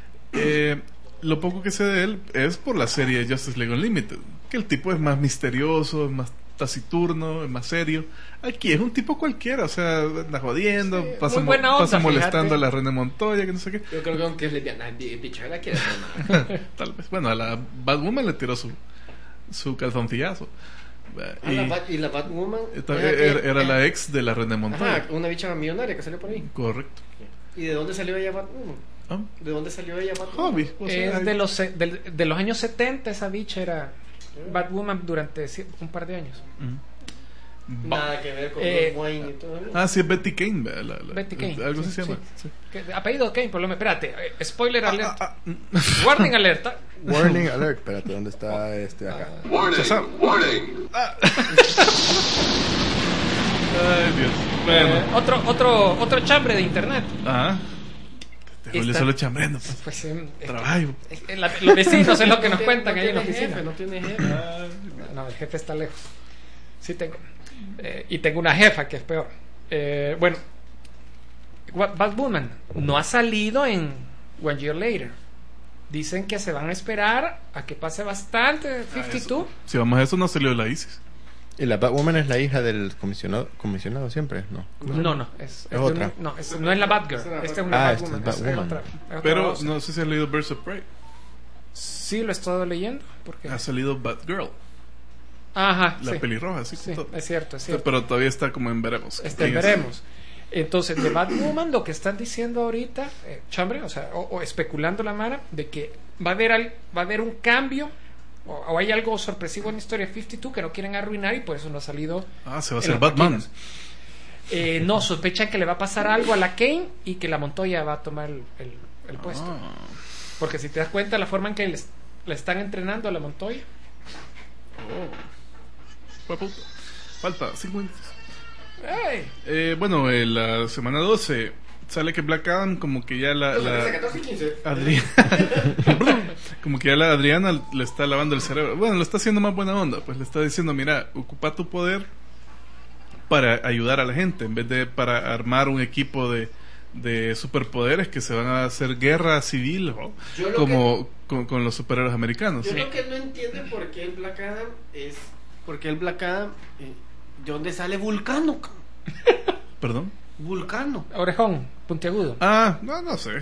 Eh, lo poco que sé de él es por la serie Justice League Unlimited, que el tipo es más misterioso, es más taciturno, es más serio. Aquí es un tipo cualquiera, o sea, anda jodiendo,
Sí,
pasa,
muy
mo-
buena onda,
pasa molestando
fíjate.
a la René Montoya, que no sé qué.
Yo creo que aunque es lesbiana, el bicho la quiere hacer nada.
Tal vez. Bueno, a la Batwoman le tiró su, su calzoncillazo.
Ah,
Y-
la Bat- y la Batwoman.
Esta-
Fíjate,
era, era la ex de la René Montoya.
Ajá, una bicha millonaria que salió por ahí.
Correcto.
¿Y de dónde salió ella Batwoman?
Ah,
¿De dónde salió ella Batwoman?
hobby. o sea,
Es
hay-
de los, se- del- de los años setenta esa bicha era Batwoman durante ci- un par de años.
Ujú.
Nada que ver con
Eh,
los Wayne y todo.
Ah, sí, es Betty Kane. ¿verdad? La- la-
Betty Kane.
Algo así
Sí,
se llama.
sí.
Sí.
¿Qué- apellido Kane, por lo menos. Espérate, eh, spoiler alert.
Ah, ah,
Warning alerta.
Warning alert. Espérate, ¿dónde está este acá?
Shazam.
Warning!
Ay, Dios. Bueno.
Eh, otro, otro, otro chambre de internet.
Ajá. Te Julio
Esta-
solo chambreando. Pues.
Pues eh, es-
Trabajo.
es- es la- los vecinos es lo que nos
No
cuentan
tiene-
ahí en la
no tiene
oficina.
jefe, no tiene jefe.
No, el jefe está lejos. Sí tengo. Eh, y tengo una jefa que es peor. Eh, bueno, Wa- Batwoman no ha salido en One Year Later. Dicen que se van a esperar a que pase bastante cincuenta y dos.
Si vamos a eso, no salió de la ISIS.
¿Y la Batwoman es la hija del comisionado, comisionado siempre? No.
No, no, es, es de
otra.
un- no, es- no es la Batgirl. Esta es una
Ah, esta es
Batwoman. es- es
Batwoman.
otra- es otra
Pero
cosa.
no sé si has leído Birds of Prey.
Sí, lo he estado leyendo. Porque...
Ha salido Batgirl,
Ajá,
la
sí.
pelirroja, así
Sí,
con todo.
es cierto, es cierto.
Pero todavía está como en veremos.
Este,
¿Quién es?
veremos. Entonces, de Batwoman, lo que están diciendo ahorita, eh, chambre, o sea, o, o especulando la mara, de que va a haber al- va a haber un cambio o, o hay algo sorpresivo en la historia de cincuenta y dos que no quieren arruinar y por eso no ha salido.
Ah, se va a
en
hacer
las
Batman.
páginas. Eh, no, sospechan que le va a pasar algo a la Kane y que la Montoya va a tomar el, el- el puesto.
Ah.
Porque si te das cuenta, la forma en que les- le están entrenando a la Montoya.
Fue puta. Falta cinco minutos.
¡Ey!
Eh, bueno, eh, la semana doce sale que Black Adam como que ya la... la
catorce y quince.
Adri- como que ya la Adriana le está lavando el cerebro. Bueno, lo está haciendo más buena onda. Pues le está diciendo, mira, ocupa tu poder para ayudar a la gente en vez de para armar un equipo de, de superpoderes que se van a hacer guerra civil, ¿no?
Yo lo
como con, con los superhéroes americanos.
Yo lo que no entiendo es por qué el Black Adam es. Porque el Black Adam. Eh, ¿de dónde sale Vulcano? ca-
Perdón.
Vulcano.
Orejón, puntiagudo.
Ah, no, no sé.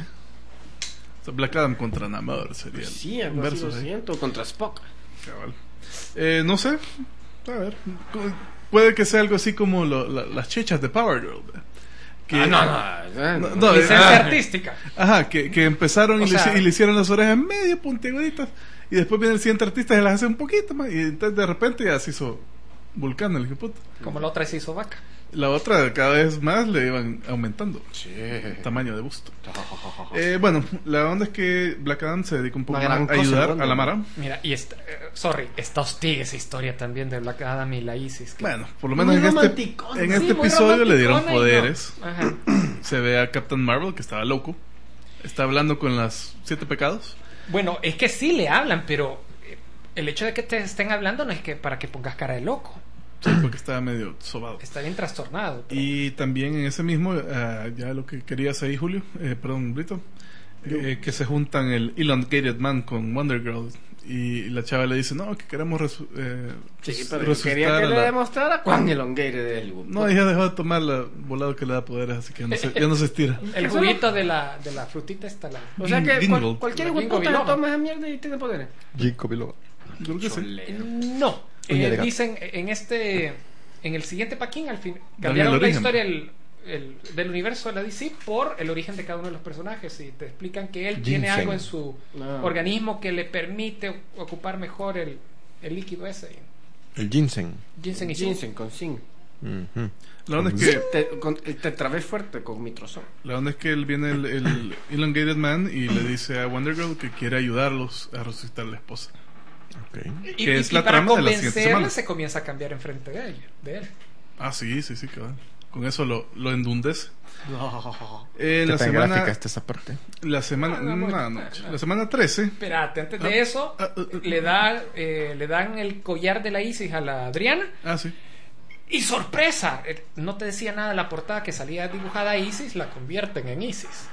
O sea, Black Adam contra Namor sería el
Sí, algo así
versus
lo
ahí.
siento. Contra Spock.
Cabal. Eh, no sé. A ver. Puede que sea algo así como lo- la- las chichas de Power Girl. ¿verdad? Que,
Ah, no, no.
No, no,
Licencia
ah,
artística.
Ajá, que, que empezaron y,
O
le,
sea-
y le hicieron las orejas medio puntiaguditas. Y después viene el siguiente artista y se las hace un poquito más. Y entonces de repente ya se hizo Vulcano, el hijo de puta.
Como la otra se hizo vaca.
La otra cada vez más le iban aumentando tamaño de busto. Eh, bueno, la onda es que Black Adam se dedica un poco
Una
más
gran
a
cosa,
ayudar
¿no?
a la Mara.
Mira, y está, eh, sorry, está hostil esa historia también de Black Adam y la Isis. que-
Bueno, por lo menos
Muy
en este,
romanticona.
en
Sí,
este
muy
episodio le dieron
romanticona y
poderes.
no. Ajá.
Se ve a Captain Marvel que estaba loco. Está hablando con las siete pecados.
Bueno, es que sí le hablan, pero eh, el hecho de que te estén hablando no es que para que pongas cara de loco.
Sí, porque estaba medio sobado.
Está bien trastornado. pero-
Y también en ese mismo, eh, ya lo que querías ahí, Julio, eh, perdón, Brito, eh, que se juntan el Elongated Man con Wonder Girl. Y la chava le dice, no, que queremos resu- eh,
Sí,
res-
pero yo
resucitar
quería que
a
le
la-".
demostrara cuán elongated es el
No, ella dejó de tomar la volado que le da poderes, así que ya no se, ya no se estira.
el juguito de la, de la frutita está la...
O sea que
Bingo.
cual- cualquier
Bingo
hijo de puta
biloba.
toma esa mierda y tiene poderes.
Ginkgo biloba.
Yo creo que sí.
No,
Uña
eh,
de gato.
dicen en este, en el siguiente paquín al fin cambiaron
el
la
origen.
historia el- el- del universo de la D C por el origen de cada uno de los personajes y te explican que él tiene
Ginseng.
algo en su
No.
organismo que le permite o- ocupar mejor el, el líquido ese.
El ginseng.
Ginseng y zinc.
Ginseng con zinc.
Ujú.
La onda es que,
Te, con, el tetraves fuerte con mitrozón.
la onda es que él viene el, el Elongated Man y le dice a Wonder Girl que quiere ayudarlos a resucitar a la esposa.
Ok.
Y,
Que
y-
es
y
la
para
trama de la siguiente
convencerla
semana.
se comienza a cambiar enfrente de ella, de él.
Ah, sí, sí, sí, cabal. Con eso lo, lo endundece. Eh,
¿Qué
la
tan
semana,
gráfica está esa parte?
la semana,
No, no,
no,
no,
no,
no.
la semana trece.
Espérate, antes
Ah,
de eso,
ah, ah, ah,
le, da, eh, le dan el collar de la Isis a la Adriana.
Ah, sí.
Y sorpresa, eh, no te decía nada de la portada que salía dibujada Isis, la convierten en Isis.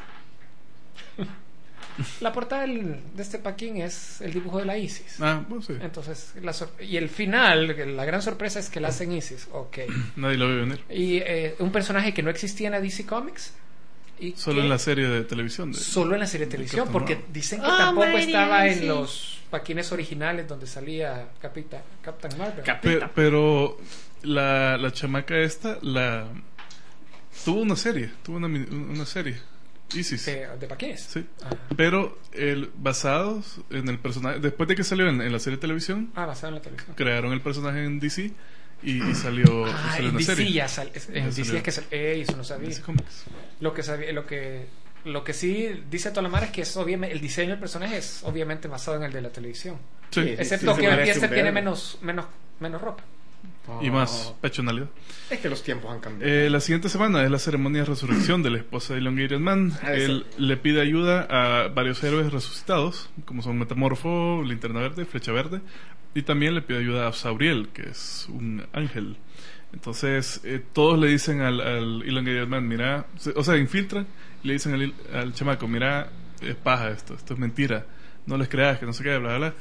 La portada del- de este paquín es el dibujo de la Isis.
Ah, bueno, sí.
Entonces, la sor- y el final, la gran sorpresa es que la hacen Isis. Ok.
Nadie lo ve venir.
Y eh, un personaje que no existía en la D C Comics. Y
Solo
que-
en la serie de televisión. De,
Solo en la serie de televisión,
Captain
porque
Marvel.
dicen que
Ah,
tampoco
Mary
estaba en
Isis.
los paquines originales donde salía Capita, Captain Marvel.
Pe- pero la, la chamaca esta, la tuvo una serie, tuvo una, mi- una serie, Isis.
de, de paquines.
Sí.
Ah.
Pero el, basados en el personaje, después de que salió en, en la serie de televisión,
Ah, basado en la televisión.
crearon el personaje en D C y, y salió,
Ah,
salió
en
una
D C
serie.
ya sal- es- en
Ya
D C
salió.
es que sal- ey, eso no sabía.
D C Comics.
Lo que sabía, lo que lo que sí dice toda la mara es que es obviamente el diseño del personaje es obviamente basado en el de la televisión.
Sí.
Sí.
Excepto
se
que
merece
este
un
tiene
verbo.
menos menos menos ropa.
Y más pechonalidad.
Es que los tiempos han cambiado.
Eh, la siguiente semana es la ceremonia de resurrección de la esposa de Elongated Man.
Ah,
Él le pide ayuda a varios héroes resucitados, como son Metamorfo, Linterna Verde, Flecha Verde, y también le pide ayuda a Sauriel, que es un ángel. Entonces, eh, todos le dicen al, al Elongated Man, mira, se- o sea, infiltran, y le dicen al, il- al chamaco, mira, es paja esto, esto es mentira, no les creas, que no sé qué, bla, bla, bla.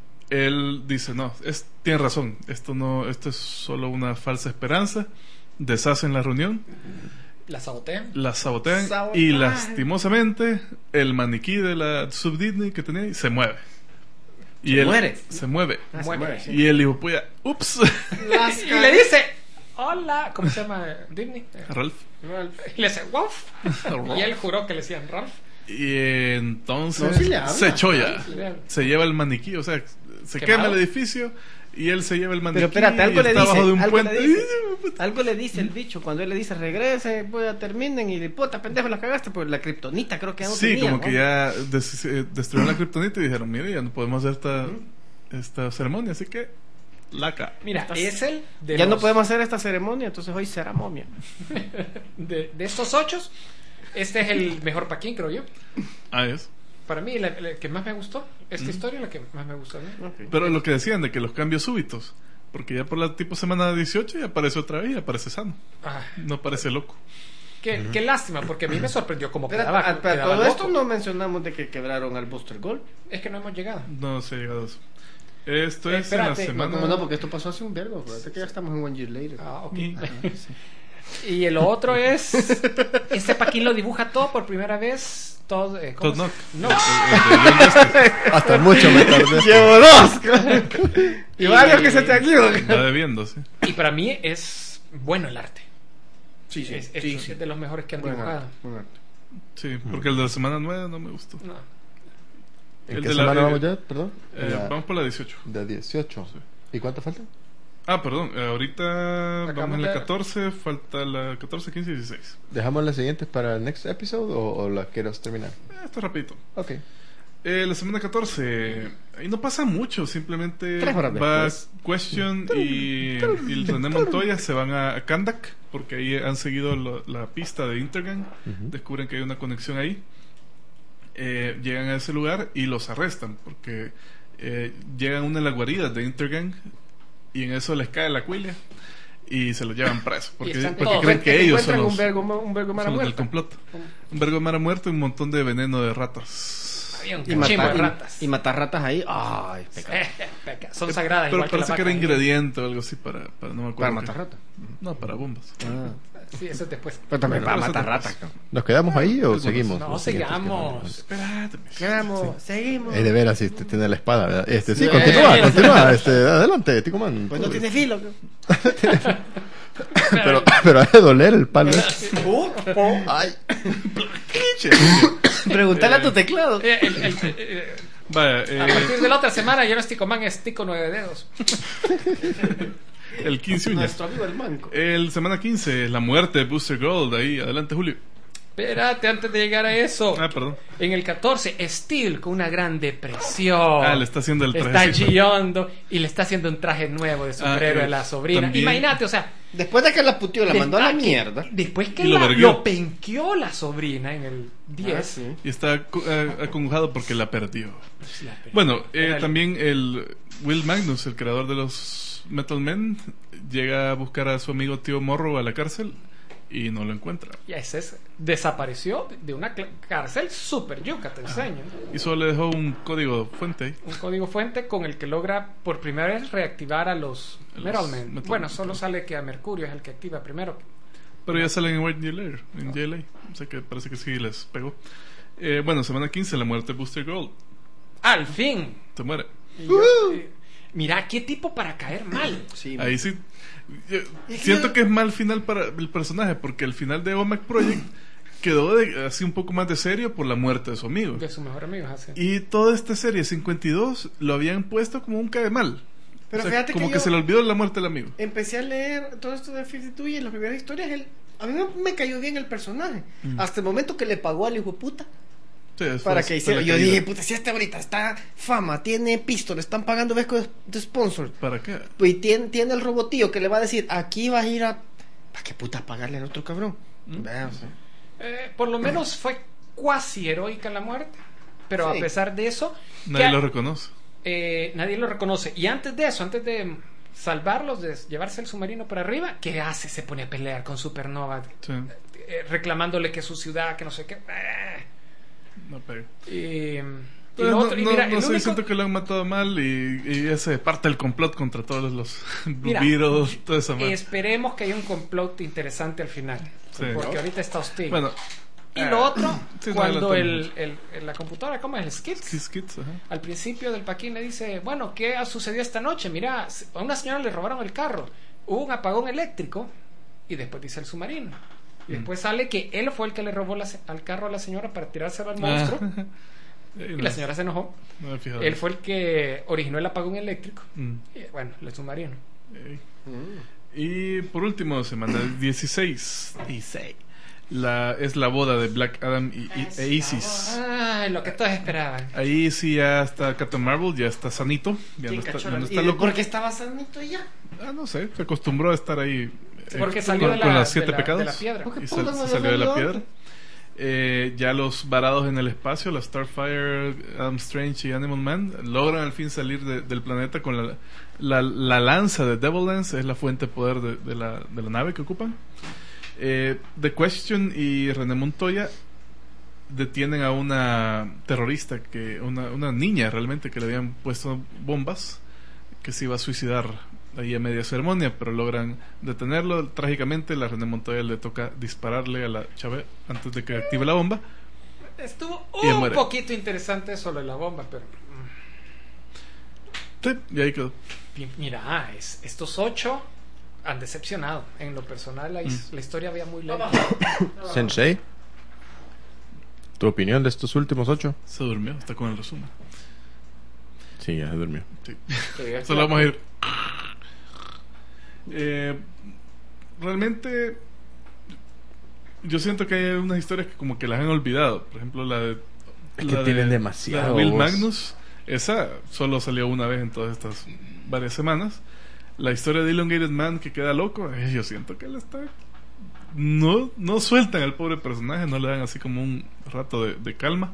Él dice, no, es, tiene razón, esto no, esto es solo una falsa esperanza. Deshacen la reunión,
La sabotean.
la sabotean
Sabotaje.
y lastimosamente el maniquí de la Sub Disney que tenía ahí se mueve. Y
¿Se
él
muere?
se mueve.
Ah, se
muere.
muere, sí.
Y él dijo, puya, ups,
Las
Y le dice, hola, ¿cómo se llama Disney?
Ralph.
Y le dice, Wolf. Y él juró que le decían Ralph.
Y entonces
No, sí le habla.
se cholla,
Sí le habla.
se lleva el maniquí, o sea, se
Quemado.
quema el edificio y él se lleva el maniquí.
Pero espérate, algo
y
le
está
dice.
abajo de un
Algo
puente.
le dice. Algo le dice el bicho cuando él le dice regrese, pues ya terminen y de puta pendejo la cagaste por la kriptonita, creo que ya no
Sí,
tenía,
como
¿no?
que ya des- eh, destruyeron la kriptonita y dijeron, mire, ya no podemos hacer esta, esta ceremonia, así que laca.
Mira, es el de
Ya no
los-
podemos hacer esta ceremonia, entonces hoy será momia.
de, de estos ocho, este es el mejor Paquín, creo yo.
Ah, es.
Para mí, la, la que más me gustó, esta historia es la que más me gustó a mí.
Pero lo que decían de que los cambios súbitos, porque ya por la tipo semana dieciocho ya aparece otra vez y aparece sano,
Ah,
no aparece loco.
qué, qué lástima, porque a mí me sorprendió como
Pero,
quedaba.
a- pero
quedaba
todo
loco.
esto no mencionamos de que quebraron al Buster Gold.
Es que no hemos llegado.
No se ha llegado a eso. Esto
Eh,
es en la
espérate,
semana...
No, como no, porque esto pasó hace un verbo. Acuérdate que ya estamos en One Year Later.
Ah, ok.
Y-
Y el otro es. Este Paquín lo dibuja todo por primera vez. Todo, eh, ¿cómo
Todd
se-
Knock.
No.
El- el de John Destiny.
Hasta mucho me tardé.
Llevo dos. y varios que se te equivocan.
Va debiendo, sí.
Y para mí es bueno el arte.
Sí, sí,
es, es-
sí,
es
sí.
de los mejores que han
Buen
dibujado.
arte, buen arte.
Sí, porque el de la semana nueve no me gustó.
No.
¿En
El
qué
de la-
semana
eh,
vamos ya? Perdón.
Eh,
La-
Vamos por la dieciocho.
De dieciocho. ¿Y cuánto falta?
Ah, perdón, eh, ahorita
Acabamos
vamos en la
de-
catorce, falta la catorce, quince y dieciséis.
¿Dejamos las siguientes para el next episode o, o las quiero terminar?
Eh, esto rapidito.
Ok.
Eh, la semana catorce, ahí no pasa mucho, simplemente
Tres horas
va
después.
Question y, y René Montoya se van a, a Kandak, porque ahí han seguido lo- la pista de Intergang,
Ujú.
descubren que hay una conexión ahí, eh, llegan a ese lugar y los arrestan, porque eh, llegan a una de las guaridas de Intergang y en eso les cae la cuilia y se los llevan presos, porque,
están
porque
todos-
creen que ellos son
Encuentran
los,
un vergo, un vergo mara
son los del
muerta.
complot. Un vergo de mara muerta y un montón de veneno de ratas.
Había un
Y
cachimbo
matar,
de
y-
ratas.
y matar ratas ahí. Ay, pecado.
Eh, peca. Son sagradas.
Pero
igual que la
parece que era
vaca.
ingrediente o algo así para, para no me acuerdo.
Para
qué.
matar ratas.
No, para bombas.
Ah.
Sí, eso es después.
Pero también
Bueno,
para
eso
matar
tampoco.
ratas. cabrón.
¿Nos quedamos ahí o
Sí,
seguimos?
No,
Los siguientes que
sigamos.
nos-
Espérate. pues.
Quedamos, seguimos.
Es de veras, si te tiene la espada, ¿verdad? Este, sí,
Sí.
continúa, continúa. Este, adelante, Ticoman.
Pues no tiene filo. cabrón.
Pero, pero ha de doler el palo.
Uh,
Ay.
Pregúntale a tu teclado.
Eh, el- el- eh,
Vaya,
a
eh,
partir de la otra semana, yo no es Ticoman, es Tico nueve dedos.
el quince uñas.
Nuestro amigo el manco.
El semana quince, la muerte de Booster Gold. Ahí, adelante, Julio.
Espérate, antes de llegar a eso.
Ah, perdón.
En el catorce, Steel con una gran depresión.
Ah, le está haciendo el
Está
trajecito.
chillando y le está haciendo un traje nuevo de superhéroe
Ah, eh,
a la sobrina.
también-
Imagínate, o sea,
Después de que la puteó, la mandó a la
después-
mierda.
Después que
Y lo
la-
verguió.
lo penqueó la sobrina en el diez.
Ah, sí.
Y está co- eh, acongojado porque la perdió.
La pe-
Bueno, eh,
Era el-
también el Will Magnus, el creador de los Metal Men, llega a buscar a su amigo tío Morrow a la cárcel y no lo encuentra.
Y ese es, desapareció de una cl- cárcel super yuca, te enseño.
Y solo le dejó un código fuente ahí.
Un código fuente con el que logra por primera vez reactivar a los
A los
Metal Men.
Metal
Bueno,
Men.
solo sale que a Mercurio es el que activa primero.
Pero ya salen en White Lair, en J L A. O sea que parece que sí les pegó. Eh, bueno, semana quince, la muerte de Booster Gold.
¡Al fin!
Se muere.
Y yo- y- mira, qué tipo para caer mal.
Sí,
Ahí sí. Yo siento que es mal final para el personaje, porque el final de OMAC Project quedó de- así un poco más de serio por la muerte de su amigo.
De su mejor amigo, así.
Y toda esta serie cincuenta y dos lo habían puesto como un cae mal.
Pero
O sea,
fíjate
como
que,
que,
yo
se le olvidó la muerte del amigo.
empecé a leer todo esto de cincuenta y dos y en las primeras historias él, a mí me, me cayó bien el personaje.
Mm.
Hasta el momento que le pagó al hijo de puta
Sí, eso
para
es-
que
fue
hiciera.
la
Yo
caída.
dije, puta, si este ahorita está fama, tiene pisto, le están pagando vesco de, de sponsor.
¿Para qué?
Y tiene, tiene el robotío que le va a decir, aquí vas a ir a... ¿Para qué puta pagarle al otro cabrón?
Mm.
Vea, o sea.
Eh, por lo menos fue cuasi heroica la muerte, pero
Sí.
a pesar de eso,
Nadie
que-
lo reconoce.
eh, nadie lo reconoce. Y antes de eso, antes de salvarlos, de llevarse el submarino para arriba, ¿qué hace? Se pone a pelear con Supernova,
Sí,
eh, reclamándole que es su ciudad, que no sé qué. Eh.
no pega.
Y, y
Pero
lo
no,
otro, y
no-
mira,
no
el
sé,
único-
siento que lo han matado mal y, y ese parte del complot contra todos los Blue
Mira,
Beetles, toda esa madre.
esperemos que haya un complot interesante al final,
Sí.
porque ahorita está hostil.
Bueno,
y lo otro,
sí, no
cuando
adelantamos
el, el- el- la computadora, ¿cómo es? El Skids.
Kiss Kids, ajá.
Al principio del Paquín le dice, bueno, ¿qué ha sucedido esta noche? Mira, a una señora le robaron el carro, hubo un apagón eléctrico y después dice el submarino. Y
Mm.
después sale que él fue el que le robó la se- al carro a la señora para tirárselo al
Ah.
monstruo
Eh,
y
no,
la señora se enojó.
no me he fijado.
Él fue el que originó el apagón eléctrico
Mm.
y bueno, el submarino.
Ey. Y por último, semana dieciséis. dieciséis. La, es la boda de Black Adam y, y- e Isis.
Ay, lo que todos esperaban.
Ahí sí ya está Captain Marvel, ya está sanito, ya no está, ya no está
¿Y
loco.
por qué estaba sanito ya?
Ah, no sé, se acostumbró a estar ahí eh,
Porque salió
con,
de la,
con los
de
siete
la-
pecados
de la piedra.
¿Por qué
y
puta
sal-
no
se salió de la
salió
piedra.
antes?
Eh, ya los varados en el espacio, la Starfire, Adam Strange y Animal Man, logran al fin salir de- del planeta con la, la, la lanza de Devil Lance, es la fuente de poder de, de la, de la nave que ocupan. Eh, The Question y René Montoya detienen a una terrorista, que una, una niña realmente que le habían puesto bombas, que se iba a suicidar ahí a media ceremonia, pero logran detenerlo. Trágicamente, la René Montoya le toca dispararle a la chave antes de que active la bomba.
Estuvo
Y él
un
muere.
poquito interesante eso de la bomba, pero mm,
Sí, y ahí quedó.
pi- mira, ah, es, estos ocho han decepcionado. En lo personal, la, his-
Mm.
la historia había muy lenta.
Sensei, ¿tu opinión de estos últimos ocho?
Se durmió, está con el resumen.
Sí, ya se durmió.
Sí. Solo vamos a ir. Eh, realmente, yo siento que hay unas historias que como que las han olvidado. Por ejemplo, la de.
Es
la
que tienen
de-
demasiado,
la de Will
vos.
Magnus. Esa solo salió una vez en todas estas varias semanas. La historia de Elongated Man que queda loco. eh, yo siento que él está. No, no sueltan al pobre personaje, no le dan así como un rato de, de calma.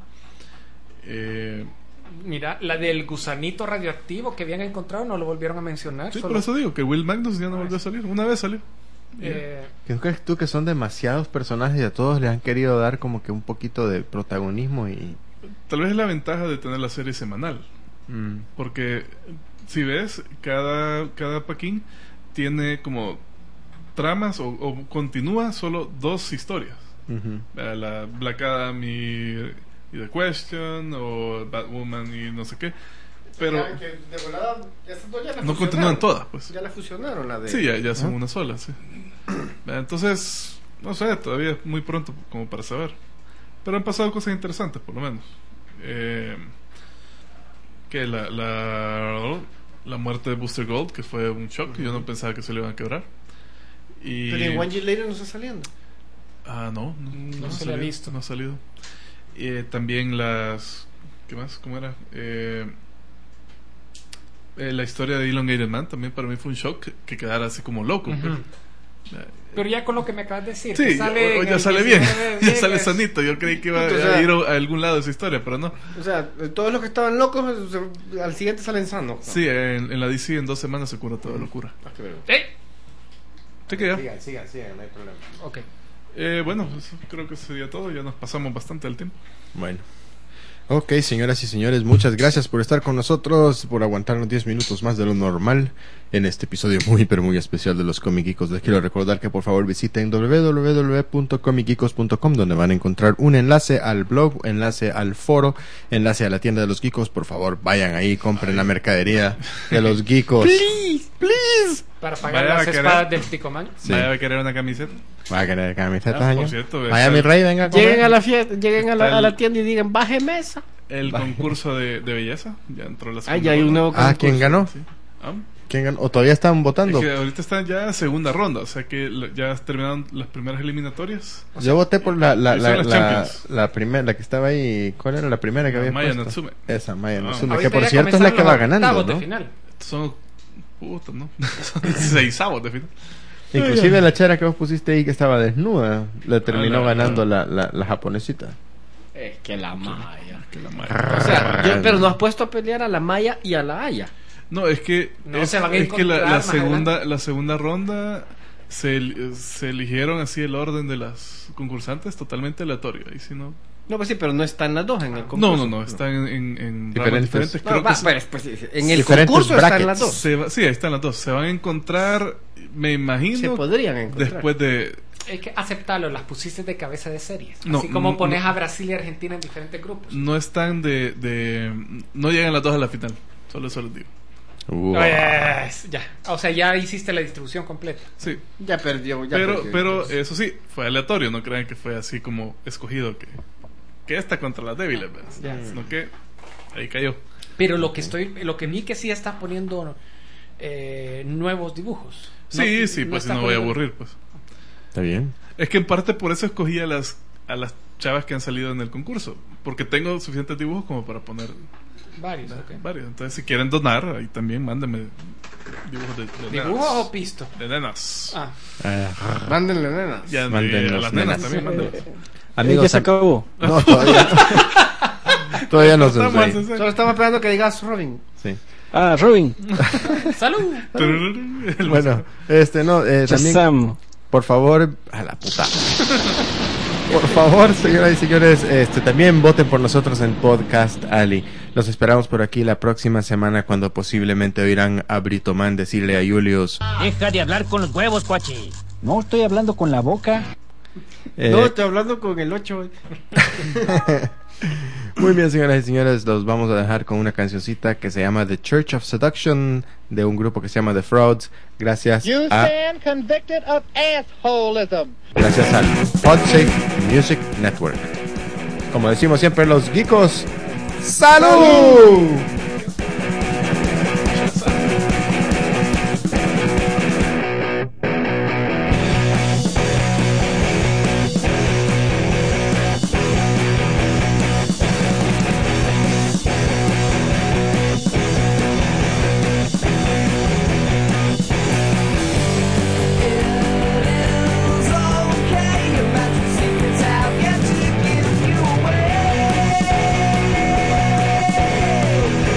Eh,
Mira, la del gusanito radioactivo que habían encontrado no lo volvieron a mencionar.
sí,
solo-
por eso digo que Will Magnus ya no volvió a salir. Una vez salió.
eh,
¿Qué crees tú que son demasiados personajes y a todos les han querido dar como que un poquito de protagonismo y...
Tal vez es la ventaja de tener la serie semanal.
Mm,
Porque si ves, cada, cada paquín tiene como tramas o, o continúa solo dos historias.
ujú.
Eh, La Black Adam y, y The Question o Batwoman y no sé qué. Pero
Ya, que de volada, estas dos ya la
no
fusionaron.
continúan todas, pues.
Ya la fusionaron, la de...
Sí, ya, ya son
¿Ah?
una sola, sí. Entonces, no sé, todavía es muy pronto como para saber. Pero han pasado cosas interesantes, por lo menos. Eh, que la, la, la muerte de Booster Gold, que fue un shock. Yo no pensaba que se le iban a quebrar. Y...
Pero en One Year Later no está saliendo.
Ah, no, no,
No
ha
se le ha
salido,
visto.
No ha salido. Eh, también las... ¿Qué más? ¿Cómo era? Eh, eh, la historia de Elongated Man también para mí fue un shock que, que quedara así como loco.
Ujú.
pues.
Pero ya con lo que me acabas de decir,
Sí,
que sale
o- o
en
ya
el
sale bien,
diecinueve
ya sale
es-
sanito. Yo creí que iba
O sea,
a ir a algún lado de esa historia, pero no.
O sea, todos los que estaban locos se- al siguiente salen sanos.
Sí, en, en la D C en dos semanas se cura toda locura.
¡Ey!
Te queda.
Sigan, sigan, sigan, no hay problema.
Ok.
Eh, bueno, eso creo que sería todo. Ya nos pasamos bastante del tiempo.
Bueno. Ok, señoras y señores, muchas gracias por estar con nosotros, por aguantarnos diez minutos más de lo normal en este episodio muy, pero muy especial de los Comic Geekos. Les quiero recordar que por favor visiten doble u doble u doble u punto comic geekos punto com, donde van a encontrar un enlace al blog, enlace al foro, enlace a la tienda de los geekos. Por favor, vayan ahí, compren la mercadería de los geekos.
Please, please.
Para pagar
Vaya
las
a querer-
espadas del Ticoman.
Sí.
Vaya a querer una camiseta.
Va a querer camisetas,
Ah, por
señor.
cierto,
Vaya
está
mi
el-
rey, venga a comer.
Lleguen a la fiesta, lleguen a la,
Está
a la
el-
tienda y digan, baje mesa.
El
Va.
concurso de, de belleza. Ya entró la
Ah,
segunda
ya hay un
ronda.
nuevo
Ah, ¿quién ganó?
Sí. Ah,
¿Quién ganó? ¿O todavía están votando?
Es que ahorita están ya en segunda ronda, o sea que lo- ya terminaron las primeras eliminatorias.
Yo voté por la la,
Ahí
la,
son las
la,
Champions.
la primera, la que estaba ahí. ¿Cuál era la primera que
La
había
Maya
puesto?
Natsume.
Esa, Maya
Ah.
Natsume.
Ahorita
Que por
ya
cierto es la que
comenzaron
va
los
ganando,
octavos de
¿no?
final.
Son puta, ¿no? Son dieciseis de final.
Inclusive la chera que vos pusiste ahí que estaba desnuda, le terminó
Ah, la-
ganando la, la, la japonesita.
Es que la Maya.
Que la madre.
O sea, yo- pero no has puesto a pelear a la Maya y a la Haya.
No, es que,
No,
es,
se van a
es que la,
encontrar
la
más
segunda
adelante.
la segunda ronda se, el- se eligieron así el orden de las concursantes totalmente aleatorio. Ahí sí no.
No, pues sí, pero no están las dos en el concurso.
No, no, no, están en, en, en ramas
Diferentes.
diferentes.
No,
Creo
va,
que se-
pues, pues, sí, en el
Diferentes
concurso están
brackets.
las dos.
se va- sí, ahí están las dos. Se van a encontrar, me
Se
imagino,
podrían encontrar.
después de.
Es que aceptarlo, las pusiste de cabeza de series.
No,
Así como
no,
pones
no.
a Brasil y Argentina en diferentes grupos.
No están de, de. No llegan las dos a la final. Solo eso les digo.
Wow.
Ay, es- ya. O sea, ya hiciste la distribución completa.
Sí.
Ya perdió. Ya
Pero,
perdió.
pero eso sí, fue aleatorio. No crean que fue así como escogido que, que esta contra las débiles, ¿verdad?
Ya.
Sino que ahí cayó.
Pero lo que estoy, lo que vi que sí está poniendo eh, nuevos dibujos.
Sí,
No-
sí, pues si
está
no voy a
poniendo-
aburrir, pues.
Está bien.
Es que en parte por eso escogí a las, a las chavas que han salido en el concurso. Porque tengo suficientes dibujos como para poner
Varios, ok.
varios. Entonces, si quieren donar, ahí también mándenme dibujos de, de
¿Dibujos
nenas.
o pisto?
De nenas.
Ah,
Ah,
Mándenle, nena.
Ya,
Mándenos
a las
nenas.
nenas también, mándenlas.
amigos,
ya se acabó.
No, todavía. todavía no se
Estamos
nos
en
ve.
serio.
Solo estamos esperando que digas Robin.
Sí.
Ah, Robin.
¡salud!
El-
Bueno, este no, eh, también
Shazam.
por favor, a la puta. Por favor, señoras y señores, este también voten por nosotros en Podcast Ali. Los esperamos por aquí la próxima semana cuando posiblemente oirán a Britoman decirle a Julius.
Deja de hablar con los huevos, cuachi. No estoy hablando con la boca.
eh,
No, estoy hablando con el ocho.
Muy bien, señoras y señores, los vamos a dejar con una cancioncita que se llama The Church of Seduction de un grupo que se llama The Frauds. Gracias
You
a
stand convicted of assholism.
gracias al Podsafe Music Network. Como decimos siempre los geekos, ¡salud!
Secrets I've yet to give you away.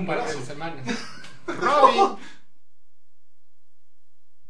un par de
brazo.
semanas.